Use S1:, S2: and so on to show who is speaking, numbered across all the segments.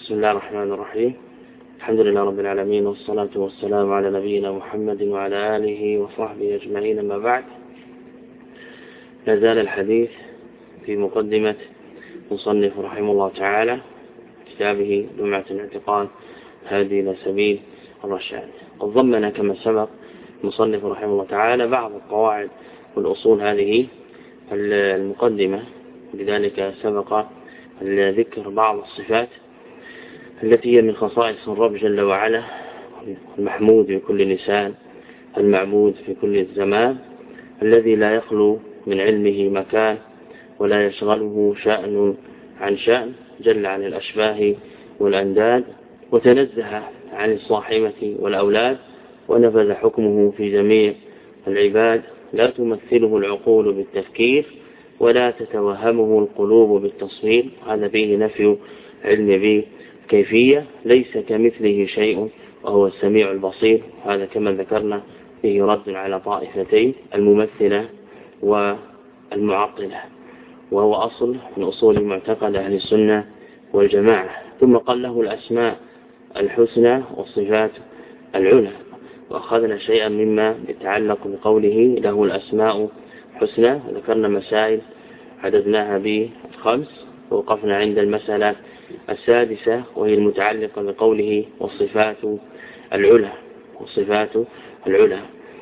S1: بسم الله الرحمن الرحيم. الحمد لله رب العالمين، والصلاة والسلام على نبينا محمد وعلى آله وصحبه أجمعين. ما بعد، لازال الحديث في مقدمة مصنف رحمه الله تعالى كتابه لمعة الاعتقاد هادي إلى سبيل الرشاد. قد ضمن كما سبق المصنف رحمه الله تعالى بعض القواعد والأصول هذه المقدمة، لذلك سبق ذكر بعض الصفات التي هي من خصائص الرب جل وعلا، المحمود في كل لسان، المعبود في كل الزمان، الذي لا يخلو من علمه مكان ولا يشغله شأن عن شأن، جل عن الأشباه والأنداد، وتنزه عن الصاحبة والأولاد، ونفذ حكمه في جميع العباد، لا تمثله العقول بالتفكير ولا تتوهمه القلوب بالتصوير. هذا فيه نفي علم بكيفية، ليس كمثله شيء وهو السميع البصير. هذا كما ذكرنا فيه رد على طائفتين، الممثلة والمعطلة، وهو أصل من أصول معتقد أهل السنة والجماعة. ثم قال له الأسماء الحسنى والصفات العلى، وأخذنا شيئا مما يتعلق بقوله له الأسماء حسنى، ذكرنا مسائل عددناها ب5، ووقفنا عند المسألة السادسة وهي المتعلقة بقوله والصفات العلى. والصفات العلى،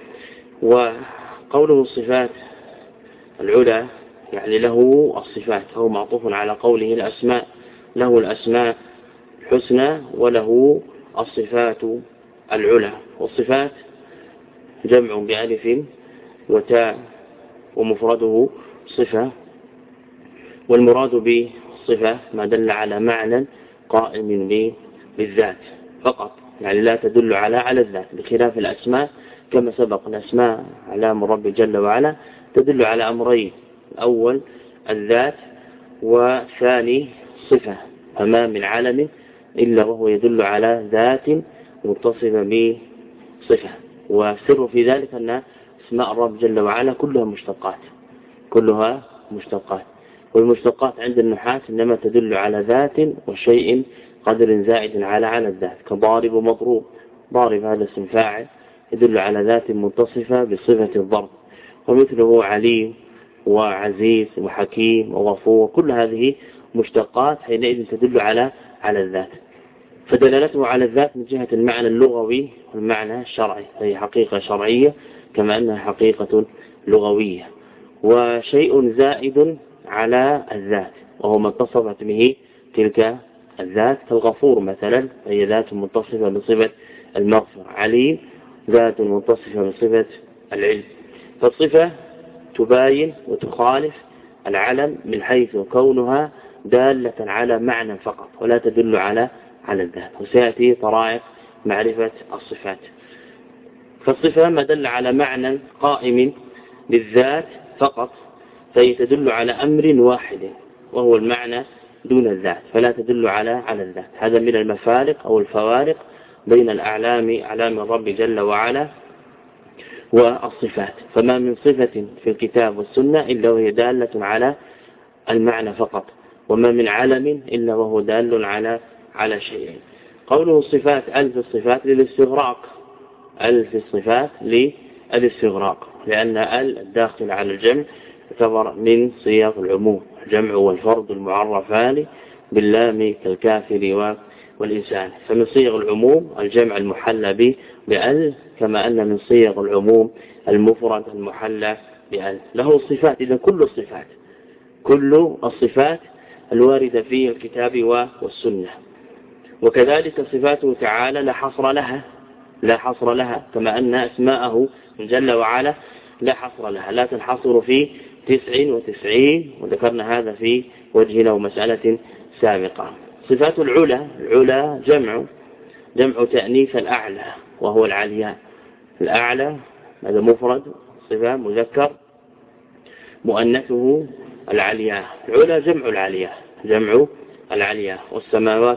S1: وقوله الصفات العلى يعني له الصفات، هو معطوف على قوله الأسماء، له الأسماء الحسنى وله الصفات العلى. والصفات جمع بألف وتاء ومفرده صفة، والمراد بالصفة ما دل على معنى قائم بالذات فقط، يعني لا تدل على الذات، بخلاف الأسماء كما سبق. الأسماء علام الرب جل وعلا تدل على أمرين، الأول الذات، وثاني صفة، فما من عالم إلا وهو يدل على ذات متصفة بصفة. والسر في ذلك أن اسماء الرب جل وعلا كلها مشتقات، والمشتقات عند النحاة إنما تدل على ذات وشيء قدر زائد على الذات، كضارب ومضروب. ضارب هذا اسم فاعل يدل على ذات متصفة بصفة الضرب، ومثله عليم وعزيز وحكيم وغفور، كل هذه مشتقات حينئذ تدل على الذات، فدلالته على الذات من جهة المعنى اللغوي والمعنى الشرعي، فهي حقيقة شرعية كما أنها حقيقة لغوية. وشيء زائد على الذات وهو ما اتصفت به تلك الذات، كالغفور مثلا هي ذات متصفة بصفة المغفرة، عليم ذات متصفة بصفة العلم. فالصفة تباين وتخالف العلم من حيث كونها دالة على معنى فقط ولا تدل على الذات، وسيأتي طرائق معرفة الصفات. فالصفة ما دل على معنى قائم بالذات فقط فهي تدل على أمر واحد وهو المعنى دون الذات، فلا تدل على الذات. هذا من المفارق أو الفوارق بين أعلام الرب جل وعلا والصفات. فما من صفة في الكتاب والسنة إلا وهي دالة على المعنى فقط، وما من علم إلا وهو دال على شيء. قوله الصفات ألف الصفات للاستغراق، ألف الصفات للاستغراق، لأن الداخل على الجمع يعتبر من صيغ العموم، الجمع والفرد المعرفان باللام كالكافر والإنسان، فمن صيغ العموم الجمع المحلى بأل، كما أن من صيغ العموم المفرد المحلى بأل. له الصفات، إذا كل الصفات الواردة في الكتاب والسنة، وكذلك صفاته تعالى لا حصر لها، كما أن أسماءه جل وعلا لا حصر لها، لا تنحصر في 99، وذكرنا هذا في وجهنا ومسألة سابقة. صفات العلا جمع تأنيث الأعلى وهو العلياء. الأعلى هذا مفرد، صفة مذكر، مؤنثه العلياء. العلا جمع العلياء. والسماوات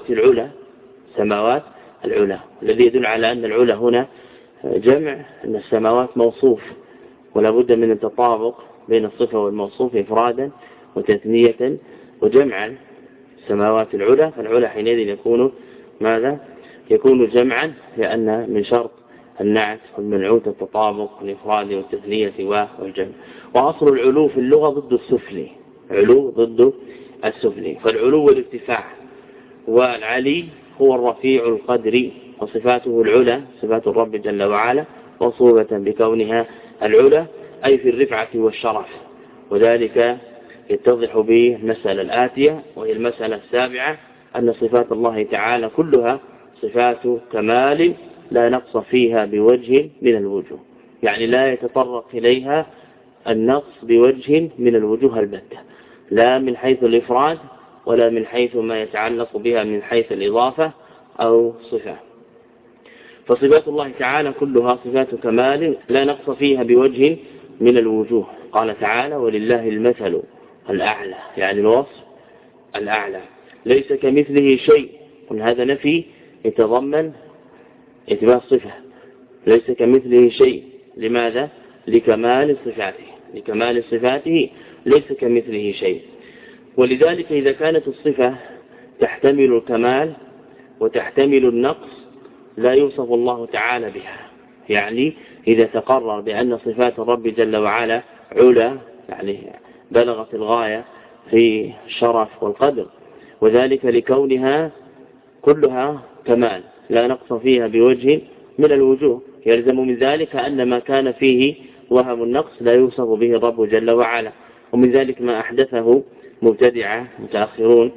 S1: العلا، الذي يدل على أن العلا هنا جمع، أن السماوات موصوف، ولا بد من التطابق بين الصفة والموصوف إفرادا وتثنية وجمعا. السماوات العلى، فالعلى حينئذ يكون ماذا؟ يكون جمعا، لأن من شرط النعت والمنعوت التطابق والإفراد والتثنية والجمع. وأصل العلو في اللغة ضد السفلي، علو ضد السفلي، فالعلو والارتفاع، والعلي هو الرفيع القدر، وصفاته العلى صفات الرب جل وعلا وصوبة بكونها العلى أي في الرفعة والشرف. وذلك يتضح به المسألة الآتية، وهي المسألة السابعة، أن صفات الله تعالى كلها صفات كمال لا نقص فيها بوجه من الوجوه، يعني لا يتطرق إليها النقص بوجه من الوجوه البتة، لا من حيث الإفراد ولا من حيث ما يتعلق بها من حيث الإضافة أو صفة. فصفات الله تعالى كلها صفات كمال لا نقص فيها بوجه من الوجوه. قال تعالى: ولله المثل الأعلى، يعني الوصف الأعلى، ليس كمثله شيء. هذا نفي يتضمن إثبات صفة، ليس كمثله شيء. لماذا؟ لكمال صفاته، لكمال صفاته ليس كمثله شيء. ولذلك إذا كانت الصفة تحتمل الكمال وتحتمل النقص لا يوصف الله تعالى بها. يعني إذا تقرر بأن صفات الرب جل وعلا علا، يعني بلغت الغاية في الشرف والقدر، وذلك لكونها كلها كمال لا نقص فيها بوجه من الوجوه، يلزم من ذلك أن ما كان فيه وهم النقص لا يوصف به الرب جل وعلا. ومن ذلك ما أحدثه مبتدعة متأخرون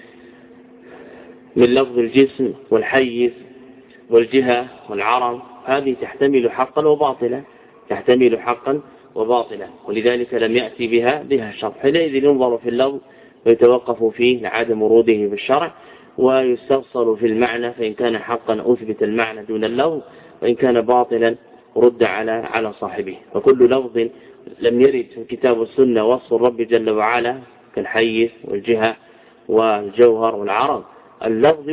S1: من لفظ الجسم والحيز والجهة والعرض، هذه تحتمل حقا وباطلا، تحتمل حقا وباطلا، ولذلك لم يأتي بها الشرع. حينئذ ينظر في اللفظ ويتوقف فيه لعدم وروده في الشرع، ويستفصل في المعنى، فإن كان حقا أثبت المعنى دون اللفظ، وإن كان باطلا رد على صاحبه. وكل لفظ لم يرد في الكتاب والسنة وصف الرب جل وعلا كالحيز والجهة والجوهر والعرض، اللفظ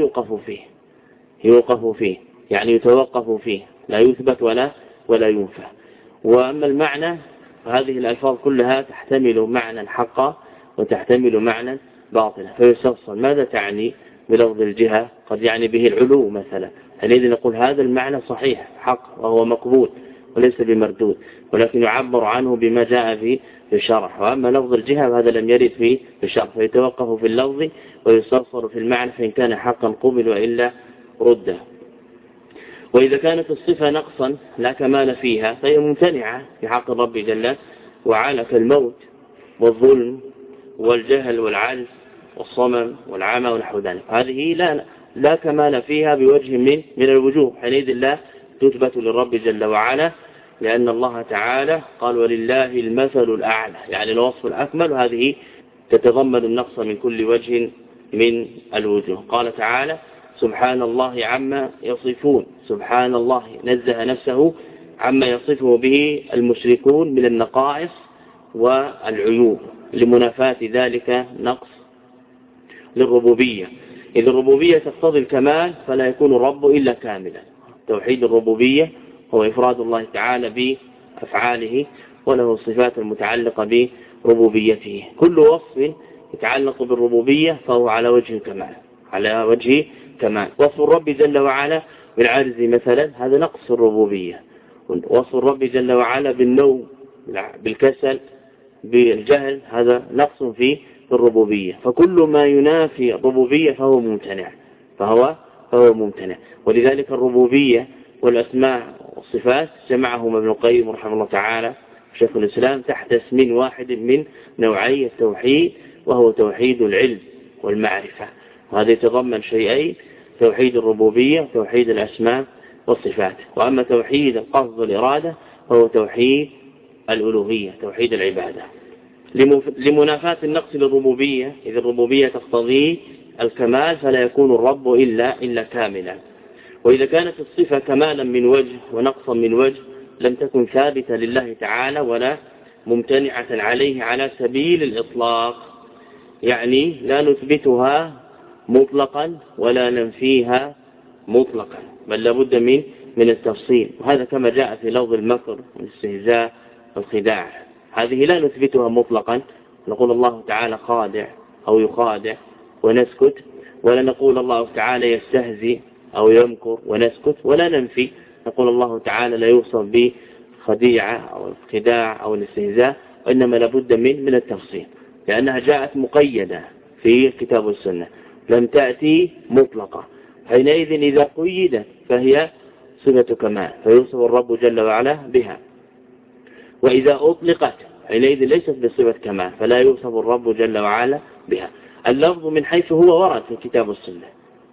S1: يوقف فيه يعني يتوقف فيه، لا يثبت ولا ينفى. وأما المعنى فهذه الألفاظ كلها تحتمل معنى حقا وتحتمل معنى باطلا، فيستفصل ماذا تعني بلفظ الجهة؟ قد يعني به العلو مثلا، حينئذ نقول هذا المعنى صحيح حق وهو مقبول وليس بمردود، ولكن يعبر عنه بما جاء في الشرح. وأما لفظ الجهة فهذا لم يرد في الشرح، فيتوقف في اللفظ ويستفصل في المعنى، فإن كان حقا قبل وإلا رد. وإذا كانت الصفة نقصا لا كمال فيها فهي ممتنعة في حق الرب جل وعلا، كالموت والظلم والجهل والعجز والصمم والعمى ونحو ذلك، هذه لا كمال فيها بوجه من الوجوه، حينئذ لا تثبت للرب جل وعلا، لأن الله تعالى قال: ولله المثل الأعلى، يعني الوصف الأكمل، وهذه تتضمن النقص من كل وجه من الوجوه. قال تعالى: سبحان الله عما يصفون، سبحان الله نزه نفسه عما يصفه به المشركون من النقائص والعيوب، لمنافاة ذلك نقص للربوبية، إذ الربوبية تقتضي الكمال فلا يكون الرب إلا كاملا. توحيد الربوبية هو إفراد الله تعالى بأفعاله وله الصفات المتعلقة بربوبيته. كل وصف يتعلق بالربوبية فهو على وجه الكمال، على وجه كمال. وصف الرب جل وعلا بالعجز مثلا هذا نقص الربوبية، وصف الرب جل وعلا بالنوم بالكسل بالجهل هذا نقص في الربوبية. فكل ما ينافي الربوبية فهو ممتنع. ولذلك الربوبية والأسماء والصفات جمعهما ابن القيم رحمه الله تعالى شيخ الإسلام تحت اسم واحد من نوعي التوحيد، وهو توحيد العلم والمعرفة، وهذا يتضمن شيئين: توحيد الربوبية، توحيد الأسماء والصفات. وأما توحيد القصد والإرادة فهو توحيد الألوهية، توحيد العبادة، لمنافاة النقص للربوبية، إذ الربوبية تقتضي الكمال فلا يكون الرب إلا كاملا. وإذا كانت الصفة كمالا من وجه ونقصا من وجه لم تكن ثابتة لله تعالى ولا ممتنعة عليه على سبيل الإطلاق، يعني لا نثبتها مطلقا ولا ننفيها مطلقا، بل لابد من التفصيل. وهذا كما جاء في لفظ المكر والاستهزاء والخداع، هذه لا نثبتها مطلقا، نقول الله تعالى خادع أو يخادع ونسكت، ولا نقول الله تعالى يستهزئ أو يمكر ونسكت، ولا ننفي نقول الله تعالى لا يوصف بخديعة أو الخداع أو الاستهزاء، وإنما لابد من التفصيل، لأنها جاءت مقيدة في الكتاب والسنة لم تأتي مطلقة. حينئذ إذا قيدت فهي صفة كمال فيوصف الرب جل وعلا بها، وإذا أطلقت حينئذ ليست بصفة كمال فلا يوصف الرب جل وعلا بها. اللفظ من حيث هو ورد في الكتاب والسنة،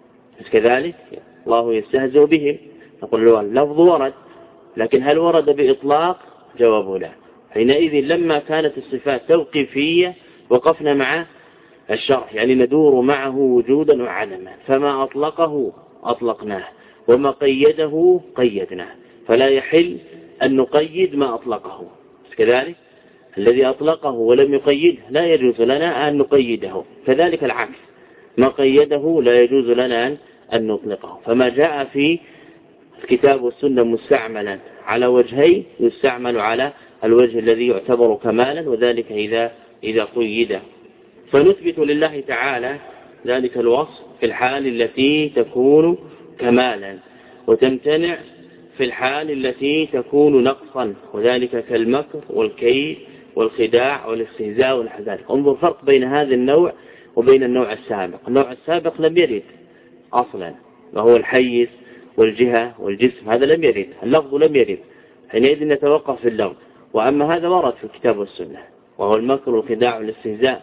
S1: كذلك الله يستهزئ بهم، نقول له اللفظ ورد، لكن هل ورد بإطلاق؟ جوابه لا. حينئذ لما كانت الصفات توقيفية وقفنا مع الشرح، يعني ندور معه وجودا وعدما، فما أطلقه أطلقناه وما قيده قيدناه، فلا يحل أن نقيد ما أطلقه، كذلك الذي أطلقه ولم يقيده لا يجوز لنا أن نقيده، كذلك العكس ما قيده لا يجوز لنا أن نطلقه. فما جاء في الكتاب والسنة مستعملا على وجهين يستعمل على الوجه الذي يعتبر كمالا، وذلك إذا قيد. فنثبت لله تعالى ذلك الوصف في الحال التي تكون كمالا، وتمتنع في الحال التي تكون نقصا، وذلك كالمكر والكيد والخداع والاستهزاء ونحو ذلك. انظر فرق بين هذا النوع وبين النوع السابق. النوع السابق لم يرد أصلا، وهو الحيز والجهة والجسم، هذا لم يرد، اللفظ لم يرد، حينئذ نتوقف في اللفظ. وأما هذا ورد في الكتاب والسنة، وهو المكر والخداع والاستهزاء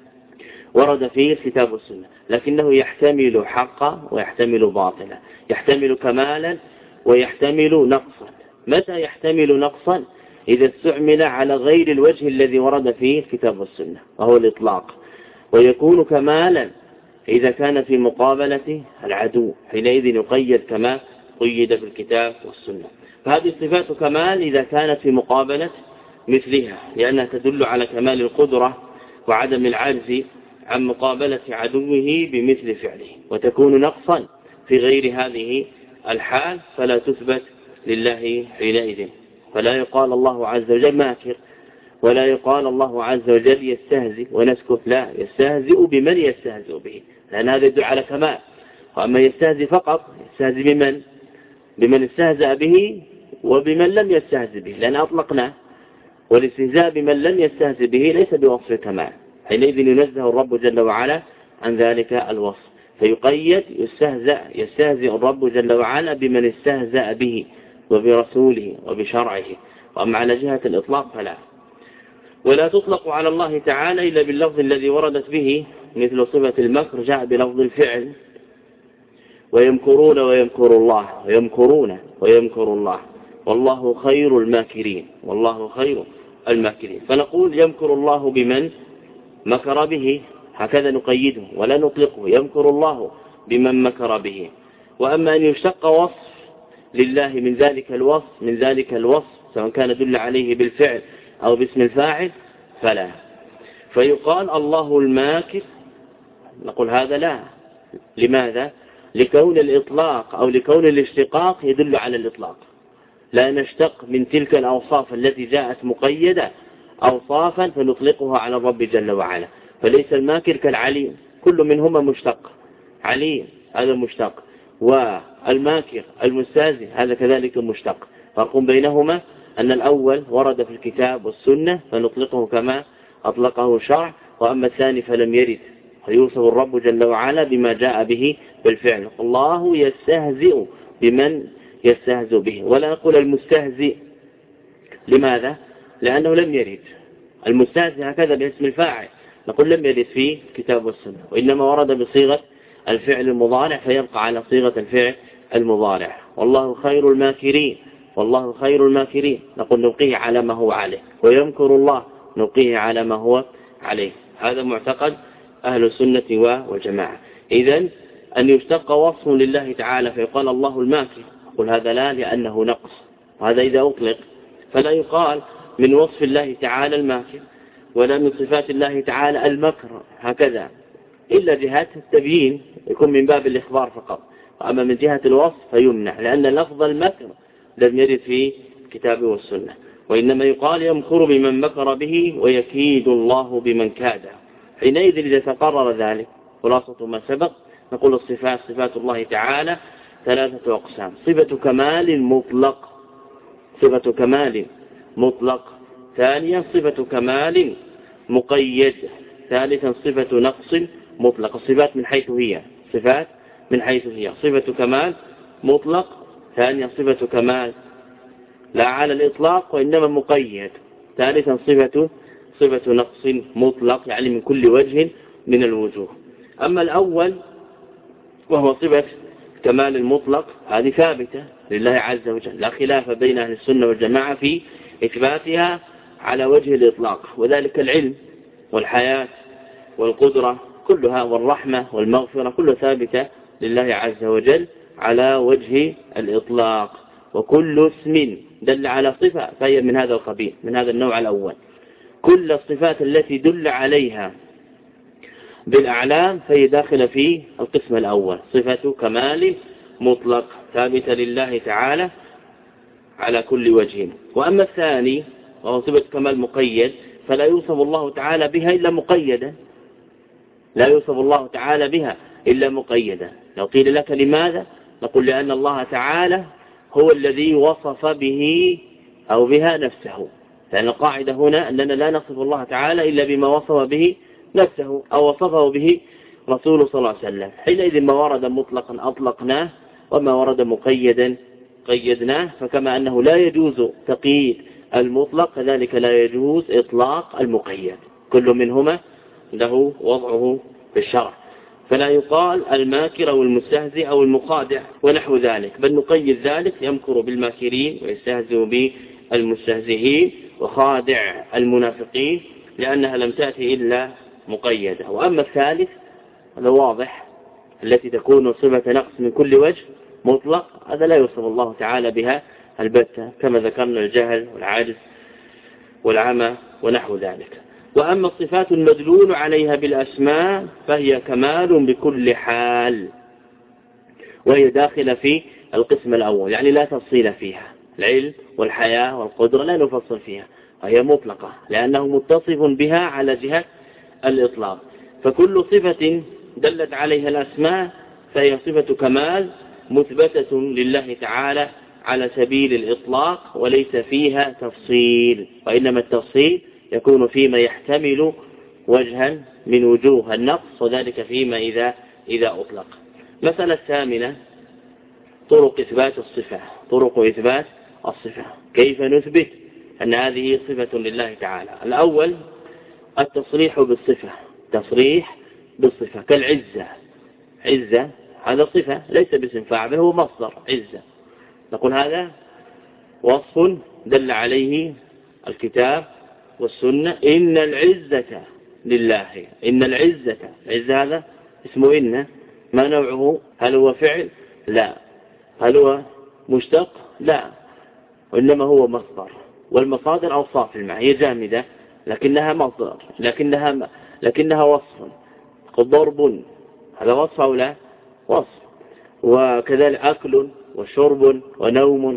S1: ورد فيه الكتاب والسنة، لكنه يحتمل حقا ويحتمل باطلا، يحتمل كمالا ويحتمل نقصا. متى يحتمل نقصا؟ إذا استعمل على غير الوجه الذي ورد فيه الكتاب والسنة وهو الإطلاق، ويكون كمالا إذا كان في مقابلة العدو، حينئذ يقيد كما قيد في الكتاب والسنة. فهذه صفات كمال إذا كانت في مقابلة مثلها، لأنها تدل على كمال القدرة وعدم العجز عن مقابلة عدوه بمثل فعله، وتكون نقصا في غير هذه الحال فلا تثبت لله حينئذ. فلا يقال الله عز وجل ماكر، ولا يقال الله عز وجل يستهزئ ونسكت، لا، يستهزئ بمن يستهزئ به، لأن هذا يدل على كمال. وأما يستهزئ فقط يستهزئ بمن استهزأ به وبمن لم يستهزئ به، لأن أطلقنا، والاستهزاء بمن لم يستهزئ به ليس بوصف كمال، حينئذ ينزه الرب جل وعلا عن ذلك الوصف، فيقيد يستهزئ الرب جل وعلا بمن استهزأ به وبرسوله وبشرعه. وأما على جهة الإطلاق فلا. ولا تطلق على الله تعالى إلا باللفظ الذي وردت به، مثل صفة المكر جاء بلفظ الفعل، ويمكرون ويمكر الله، ويمكرون ويمكر الله، والله خير الماكرين، والله خير الماكرين. فنقول يمكر الله بمن مكر به، هكذا نقيده ولا نطلقه، يمكر الله بمن مكر به. وأما أن يشتق وصف لله من ذلك الوصف سواء كان دل عليه بالفعل أو باسم الفاعل فلا. فيقال الله الماكر، نقول هذا لا. لماذا؟ لكون الإطلاق أو لكون الاشتقاق يدل على الإطلاق، لا نشتق من تلك الأوصاف التي جاءت مقيدة أوصافا فنطلقها على الرب جل وعلا. فليس الماكر كالعليم، كل منهما مشتق، عليم هذا مشتق، والماكر المستهزئ هذا كذلك مشتق. فرق بينهما أن الأول ورد في الكتاب والسنة فنطلقه كما أطلقه الشرع، وأما الثاني فلم يرد، فيوصف الرب جل وعلا بما جاء به بالفعل. الله يستهزئ بمن يستهزئ به، ولا نقول المستهزئ. لماذا؟ لأنه لم يرد. المستهزئ هكذا باسم الفاعل، نقول لم يرد في الكتاب والسنة، وإنما ورد بصيغة الفعل المضارع فيبقى على صيغة الفعل المضارع. والله خير الماكرين، والله خير الماكرين، نقول نلقيه على ما هو عليه، ويمكر الله نلقيه على ما هو عليه. هذا معتقد أهل السنة والجماعة. إذن أن يشتق وصف لله تعالى فيقال الله الماكر، قل هذا لا، لأنه نقص، وهذا إذا أطلق. فلا يقال من وصف الله تعالى الماكر، ولا من صفات الله تعالى المكر هكذا، إلا جهة التبيين يكون من باب الإخبار فقط. أما من جهة الوصف فيمنع، لأن لفظ المكر لم يرد في الكتاب والسنة، وإنما يقال يمكر بمن مكر به ويكيد الله بمن كاده. حينئذ إذا تقرر ذلك خلاصة ما سبق نقول الصفات صفات الله تعالى 3 أقسام: صفة كمال مطلق، صفة كمال مطلق، ثانيا صفة كمال مقيد، ثالثا صفة نقص مطلق. الصفات من حيث هي، صفات من حيث هي: صفة كمال مطلق، ثانيا صفة كمال لا على الإطلاق وإنما مقيد، ثالثا صفة نقص مطلق يعني من كل وجه من الوجوه. أما الأول وهو صفة كمال المطلق هذه ثابتة لله عز وجل، لا خلاف بين أهل السنة والجماعة في إثباتها على وجه الإطلاق، وذلك العلم والحياة والقدرة كلها والرحمة والمغفرة كلها ثابتة لله عز وجل على وجه الإطلاق. وكل اسم دل على صفة فهي من هذا القبيل، من هذا النوع الأول. كل الصفات التي دل عليها بالأعلام فهي داخلة في القسم الأول، صفة كمال مطلق ثابتة لله تعالى على كل وجه. وأما الثاني وهو صفة كمال مقيد فلا يوصف الله تعالى بها إلا مقيدا، لا يوصف الله تعالى بها إلا مقيدا. لو قيل لك لماذا نقول لأن الله تعالى هو الذي وصف به أو بها نفسه، لأن القاعدة هنا أننا لا نصف الله تعالى إلا بما وصف به نفسه أو وصفه به رسوله صلى الله عليه وسلم. حينئذ ما ورد مطلقا أطلقناه وما ورد مقيدا قيدناه. فكما أنه لا يجوز تقييد المطلق كذلك لا يجوز إطلاق المقيد، كل منهما له وضعه في الشرع، فلا يقال الماكر أو المستهزئ أو المخادع ونحو ذلك، بل نقيد ذلك: يمكر بالماكرين ويستهزئ بالمستهزئين وخادع المنافقين، لأنها لم تأتي إلا مقيدة. وأما الثالث هذا واضح، التي تكون صفة نقص من كل وجه مطلق، هذا لا يوصف الله تعالى بها البتة، كما ذكرنا الجهل والعاجز والعمى ونحو ذلك. وأما الصفات المدلول عليها بالأسماء فهي كمال بكل حال، وهي داخلة في القسم الأول، يعني لا تفصيل فيها، العلم والحياة والقدرة لا نفصل فيها، وهي مطلقة لأنه متصف بها على جهة الإطلاق. فكل صفة دلت عليها الأسماء فهي صفة كمال مثبتة لله تعالى على سبيل الإطلاق، وليس فيها تفصيل، وإنما التفصيل يكون فيما يحتمل وجها من وجوه النقص، وذلك فيما إذا أطلق. مسألة الثامنة: طرق إثبات الصفة. طرق إثبات الصفة، كيف نثبت أن هذه صفة لله تعالى؟ الأول التصريح بالصفة، تصريح بالصفة كالعزة. عزة هذا صفة ليس باسم فاعل، هو مصدر عزة، نقول هذا وصف دل عليه الكتاب والسنة: إن العزة لله. إن العزة، العزة هذا اسمه إن، ما نوعه؟ هل هو فعل؟ لا. هل هو مشتق؟ لا، وإنما هو مصدر، والمصادر أوصاف المعنى، هي جامدة لكنها مصدر، لكنها وصف. ضرب هذا وصف أو لا؟ وصف. وكذلك أكل وشرب ونوم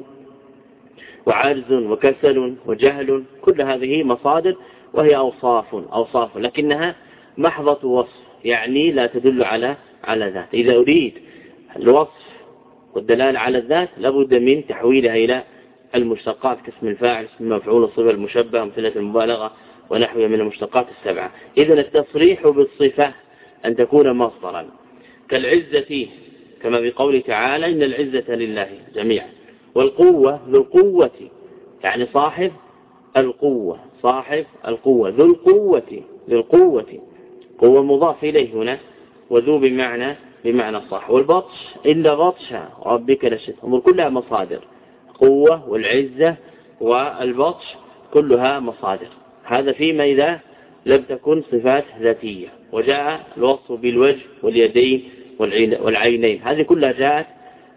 S1: وعجز وكسل وجهل، كل هذه مصادر وهي أوصاف لكنها محضة وصف، يعني لا تدل على ذات. إذا أريد الوصف والدلالة على الذات لابد من تحويلها إلى المشتقات كاسم الفاعل، اسم المفعول، الصفة المشبهة، أمثلة المبالغة ونحوها من المشتقات السبعة. إذن التصريح بالصفة أن تكون مصدرا كالعزة، كما بقوله تعالى: إن العزة لله جميعا. والقوة ذو القوة، يعني صاحب القوة، صاحب القوة، ذو القوة، قوة مضاف إليه هنا، وذو بمعنى صح. والبطش إن بطش ربك لشديد، أمور كلها مصادر، قوة والعزة والبطش كلها مصادر. هذا فيما إذا لم تكن صفات ذاتية، وجاء الوصف بالوجه واليدين والعينين، هذه كلها جاءت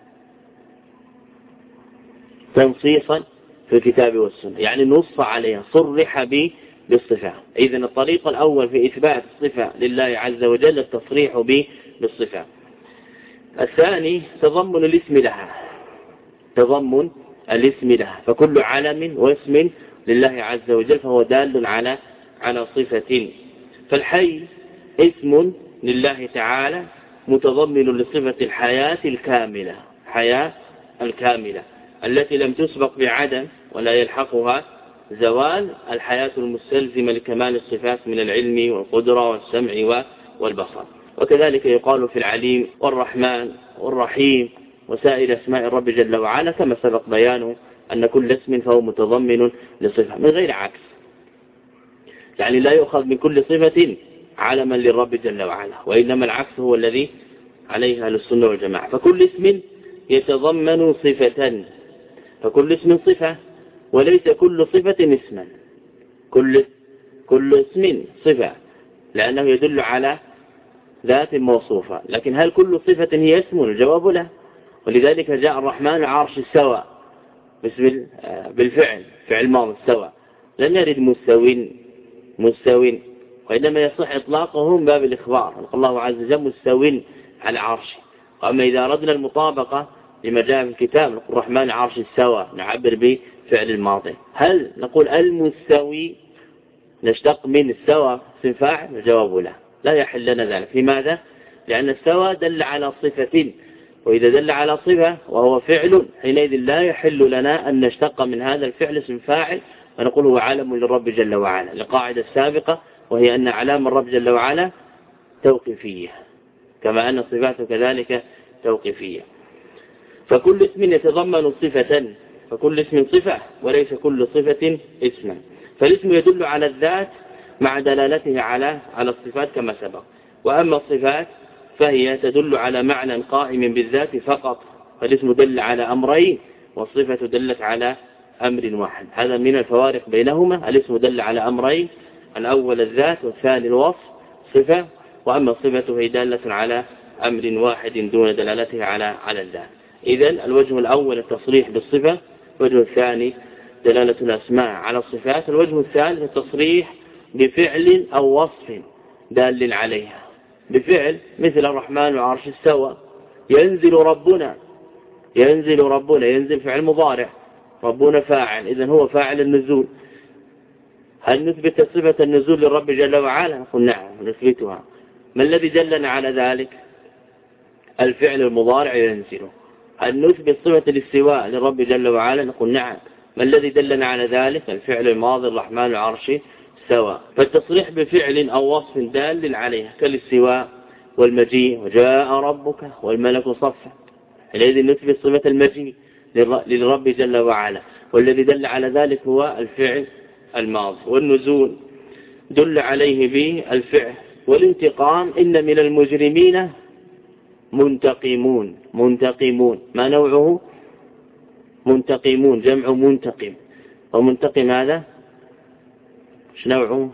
S1: تنصيصا في الكتاب والسنة، يعني نص عليها، صرح بالصفة. إذن الطريق الأول في إثبات الصفة لله عز وجل التصريح بالصفة. الثاني تضمن الاسم لها، تضمن الاسم لها، فكل علم واسم لله عز وجل فهو دال على صفة. فالحي اسم لله تعالى متضمن لصفة الحياة الكاملة، حياة الكاملة التي لم تسبق بعدم ولا يلحقها زوال، الحياة المستلزمة لكمال الصفات من العلم والقدرة والسمع والبصر. وكذلك يقال في العليم والرحمن والرحيم وسائر اسماء الرب جل وعلا كما سبق بيانه أن كل اسم فهو متضمن لصفة من غير عكس، يعني لا يؤخذ من كل صفة علما للرب جل وعلا، وإنما العكس هو الذي عليه أهل السنة والجماعة. فكل اسم يتضمن صفة، فكل اسم صفة وليس كل صفة اسما، كل اسم صفة لأنه يدل على ذات موصوفة، لكن هل كل صفة هي اسم؟ الجواب لا. ولذلك جاء الرحمن عرش استوى بالفعل، فعل ماضي استوى، لم يرد مستو، وإنما يصح إطلاقه من باب الإخبار. الله عز وجل مستو على عرشه. وأما إذا أردنا المطابقة لما جاء في الكتاب نقول الرحمن عرش استوى، نعبر بفعل الماضي. هل نقول المستوي نشتق من استوى اسم فاعل؟ الجواب لا يحل لنا ذلك. لماذا؟ لأن استوى دل على صفة، وإذا دل على صفة وهو فعل حينئذ لا يحل لنا أن نشتق من هذا الفعل اسم فاعل ونقول هو علم للرب جل وعلا، لقاعدة السابقة وهي أن أعلام الرب جل وعلا توقيفية كما أن صفاته كذلك توقيفية. فكل اسم يتضمن صفة، فكل اسم صفة وليس كل صفة اسما. فالاسم يدل على الذات مع دلالته على الصفات كما سبق، وأما الصفات فهي تدل على معنى قائم بالذات فقط، فالاسم دل على أمرين والصفة دلت على أمر واحد. هذا من الفوارق بينهما، الاسم دل على أمرين، الأول الذات والثاني الوصف صفة، وأما الصفة هي دالة على أمر واحد دون دلالته على الذات. إذن الوجه الأول التصريح بالصفة، الوجه الثاني دلالة الأسماء على الصفات، الوجه الثالث التصريح بفعل أو وصف دال عليها. بفعل مثل الرحمن وعرش استوى، ينزل ربنا، ينزل فعل مضارع، ربنا فاعل، إذن هو فاعل النزول. هل نثبت صفة النزول للرب جل وعلا؟ نقول نعم نثبتها. ما الذي دلنا على ذلك؟ الفعل المضارع ينزله. هل نثبت صفة الاستواء للرب جل وعلا؟ نقول نعم. ما الذي دلنا على ذلك؟ الفعل الماضي الرحمن العرش استوى. فالتصريح بفعل أو وصف دال عليها كالاستواء والمجيء وجاء ربك والملك صفا، الذي نثبت صفة المجيء للرب جل وعلا، والذي دل على ذلك هو الفعل الماضي. والنزول دل عليه بالفعل. والانتقام إن من المجرمين منتقمون، ما نوعه؟ منتقمون، جمع منتقم. ومنتقم هذا ايش نوعه؟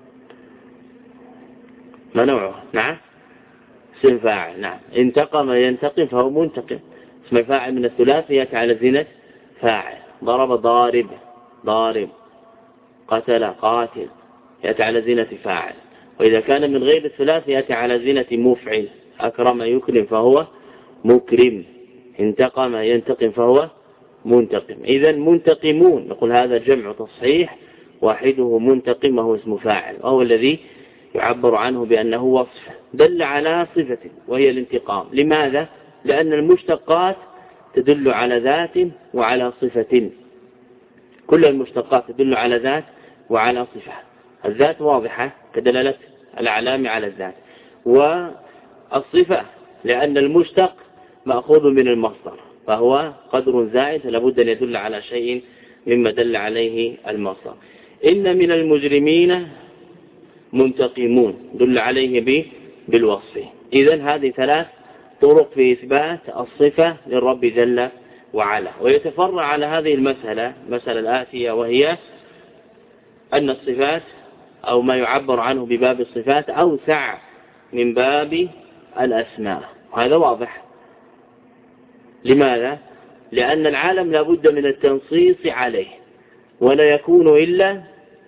S1: ما نوعه؟ نعم اسم فاعل. نعم انتقم ينتقم فهو منتقم، اسم فاعل من الثلاثي يأتي على زينة فاعل. ضرب ضارب، قتل قاتل، يأتي على زينة فاعل. وإذا كان من غير الثلاثي يأتي على زينة مفعل. أكرم يكرم فهو مكرم، انتقم ينتقم فهو منتقم. إذن منتقمون نقول هذا جمع تصحيح، واحده منتقم وهو اسم فاعل، وهو الذي يعبر عنه بأنه وصف دل على صفة وهي الانتقام. لماذا؟ لأن المشتقات تدل على ذات وعلى صفة، كل المشتقات تدل على ذات وعلى صفة. الذات واضحة كدلالة الأعلام على الذات، والصفة لأن المشتق مأخوذ من المصدر فهو قدر زائد لابد أن يدل على شيء مما دل عليه المصدر. إن من المجرمين منتقمون دل عليه بالوصف. إذن هذه ثلاث طرق في إثبات الصفة للرب جل وعلا. ويتفرع على هذه المسألة الآتية، وهي أن الصفات أو ما يعبر عنه بباب الصفات أوسع من باب الأسماء، وهذا واضح. لماذا؟ لأن العالم لابد من التنصيص عليه، ولا يكون إلا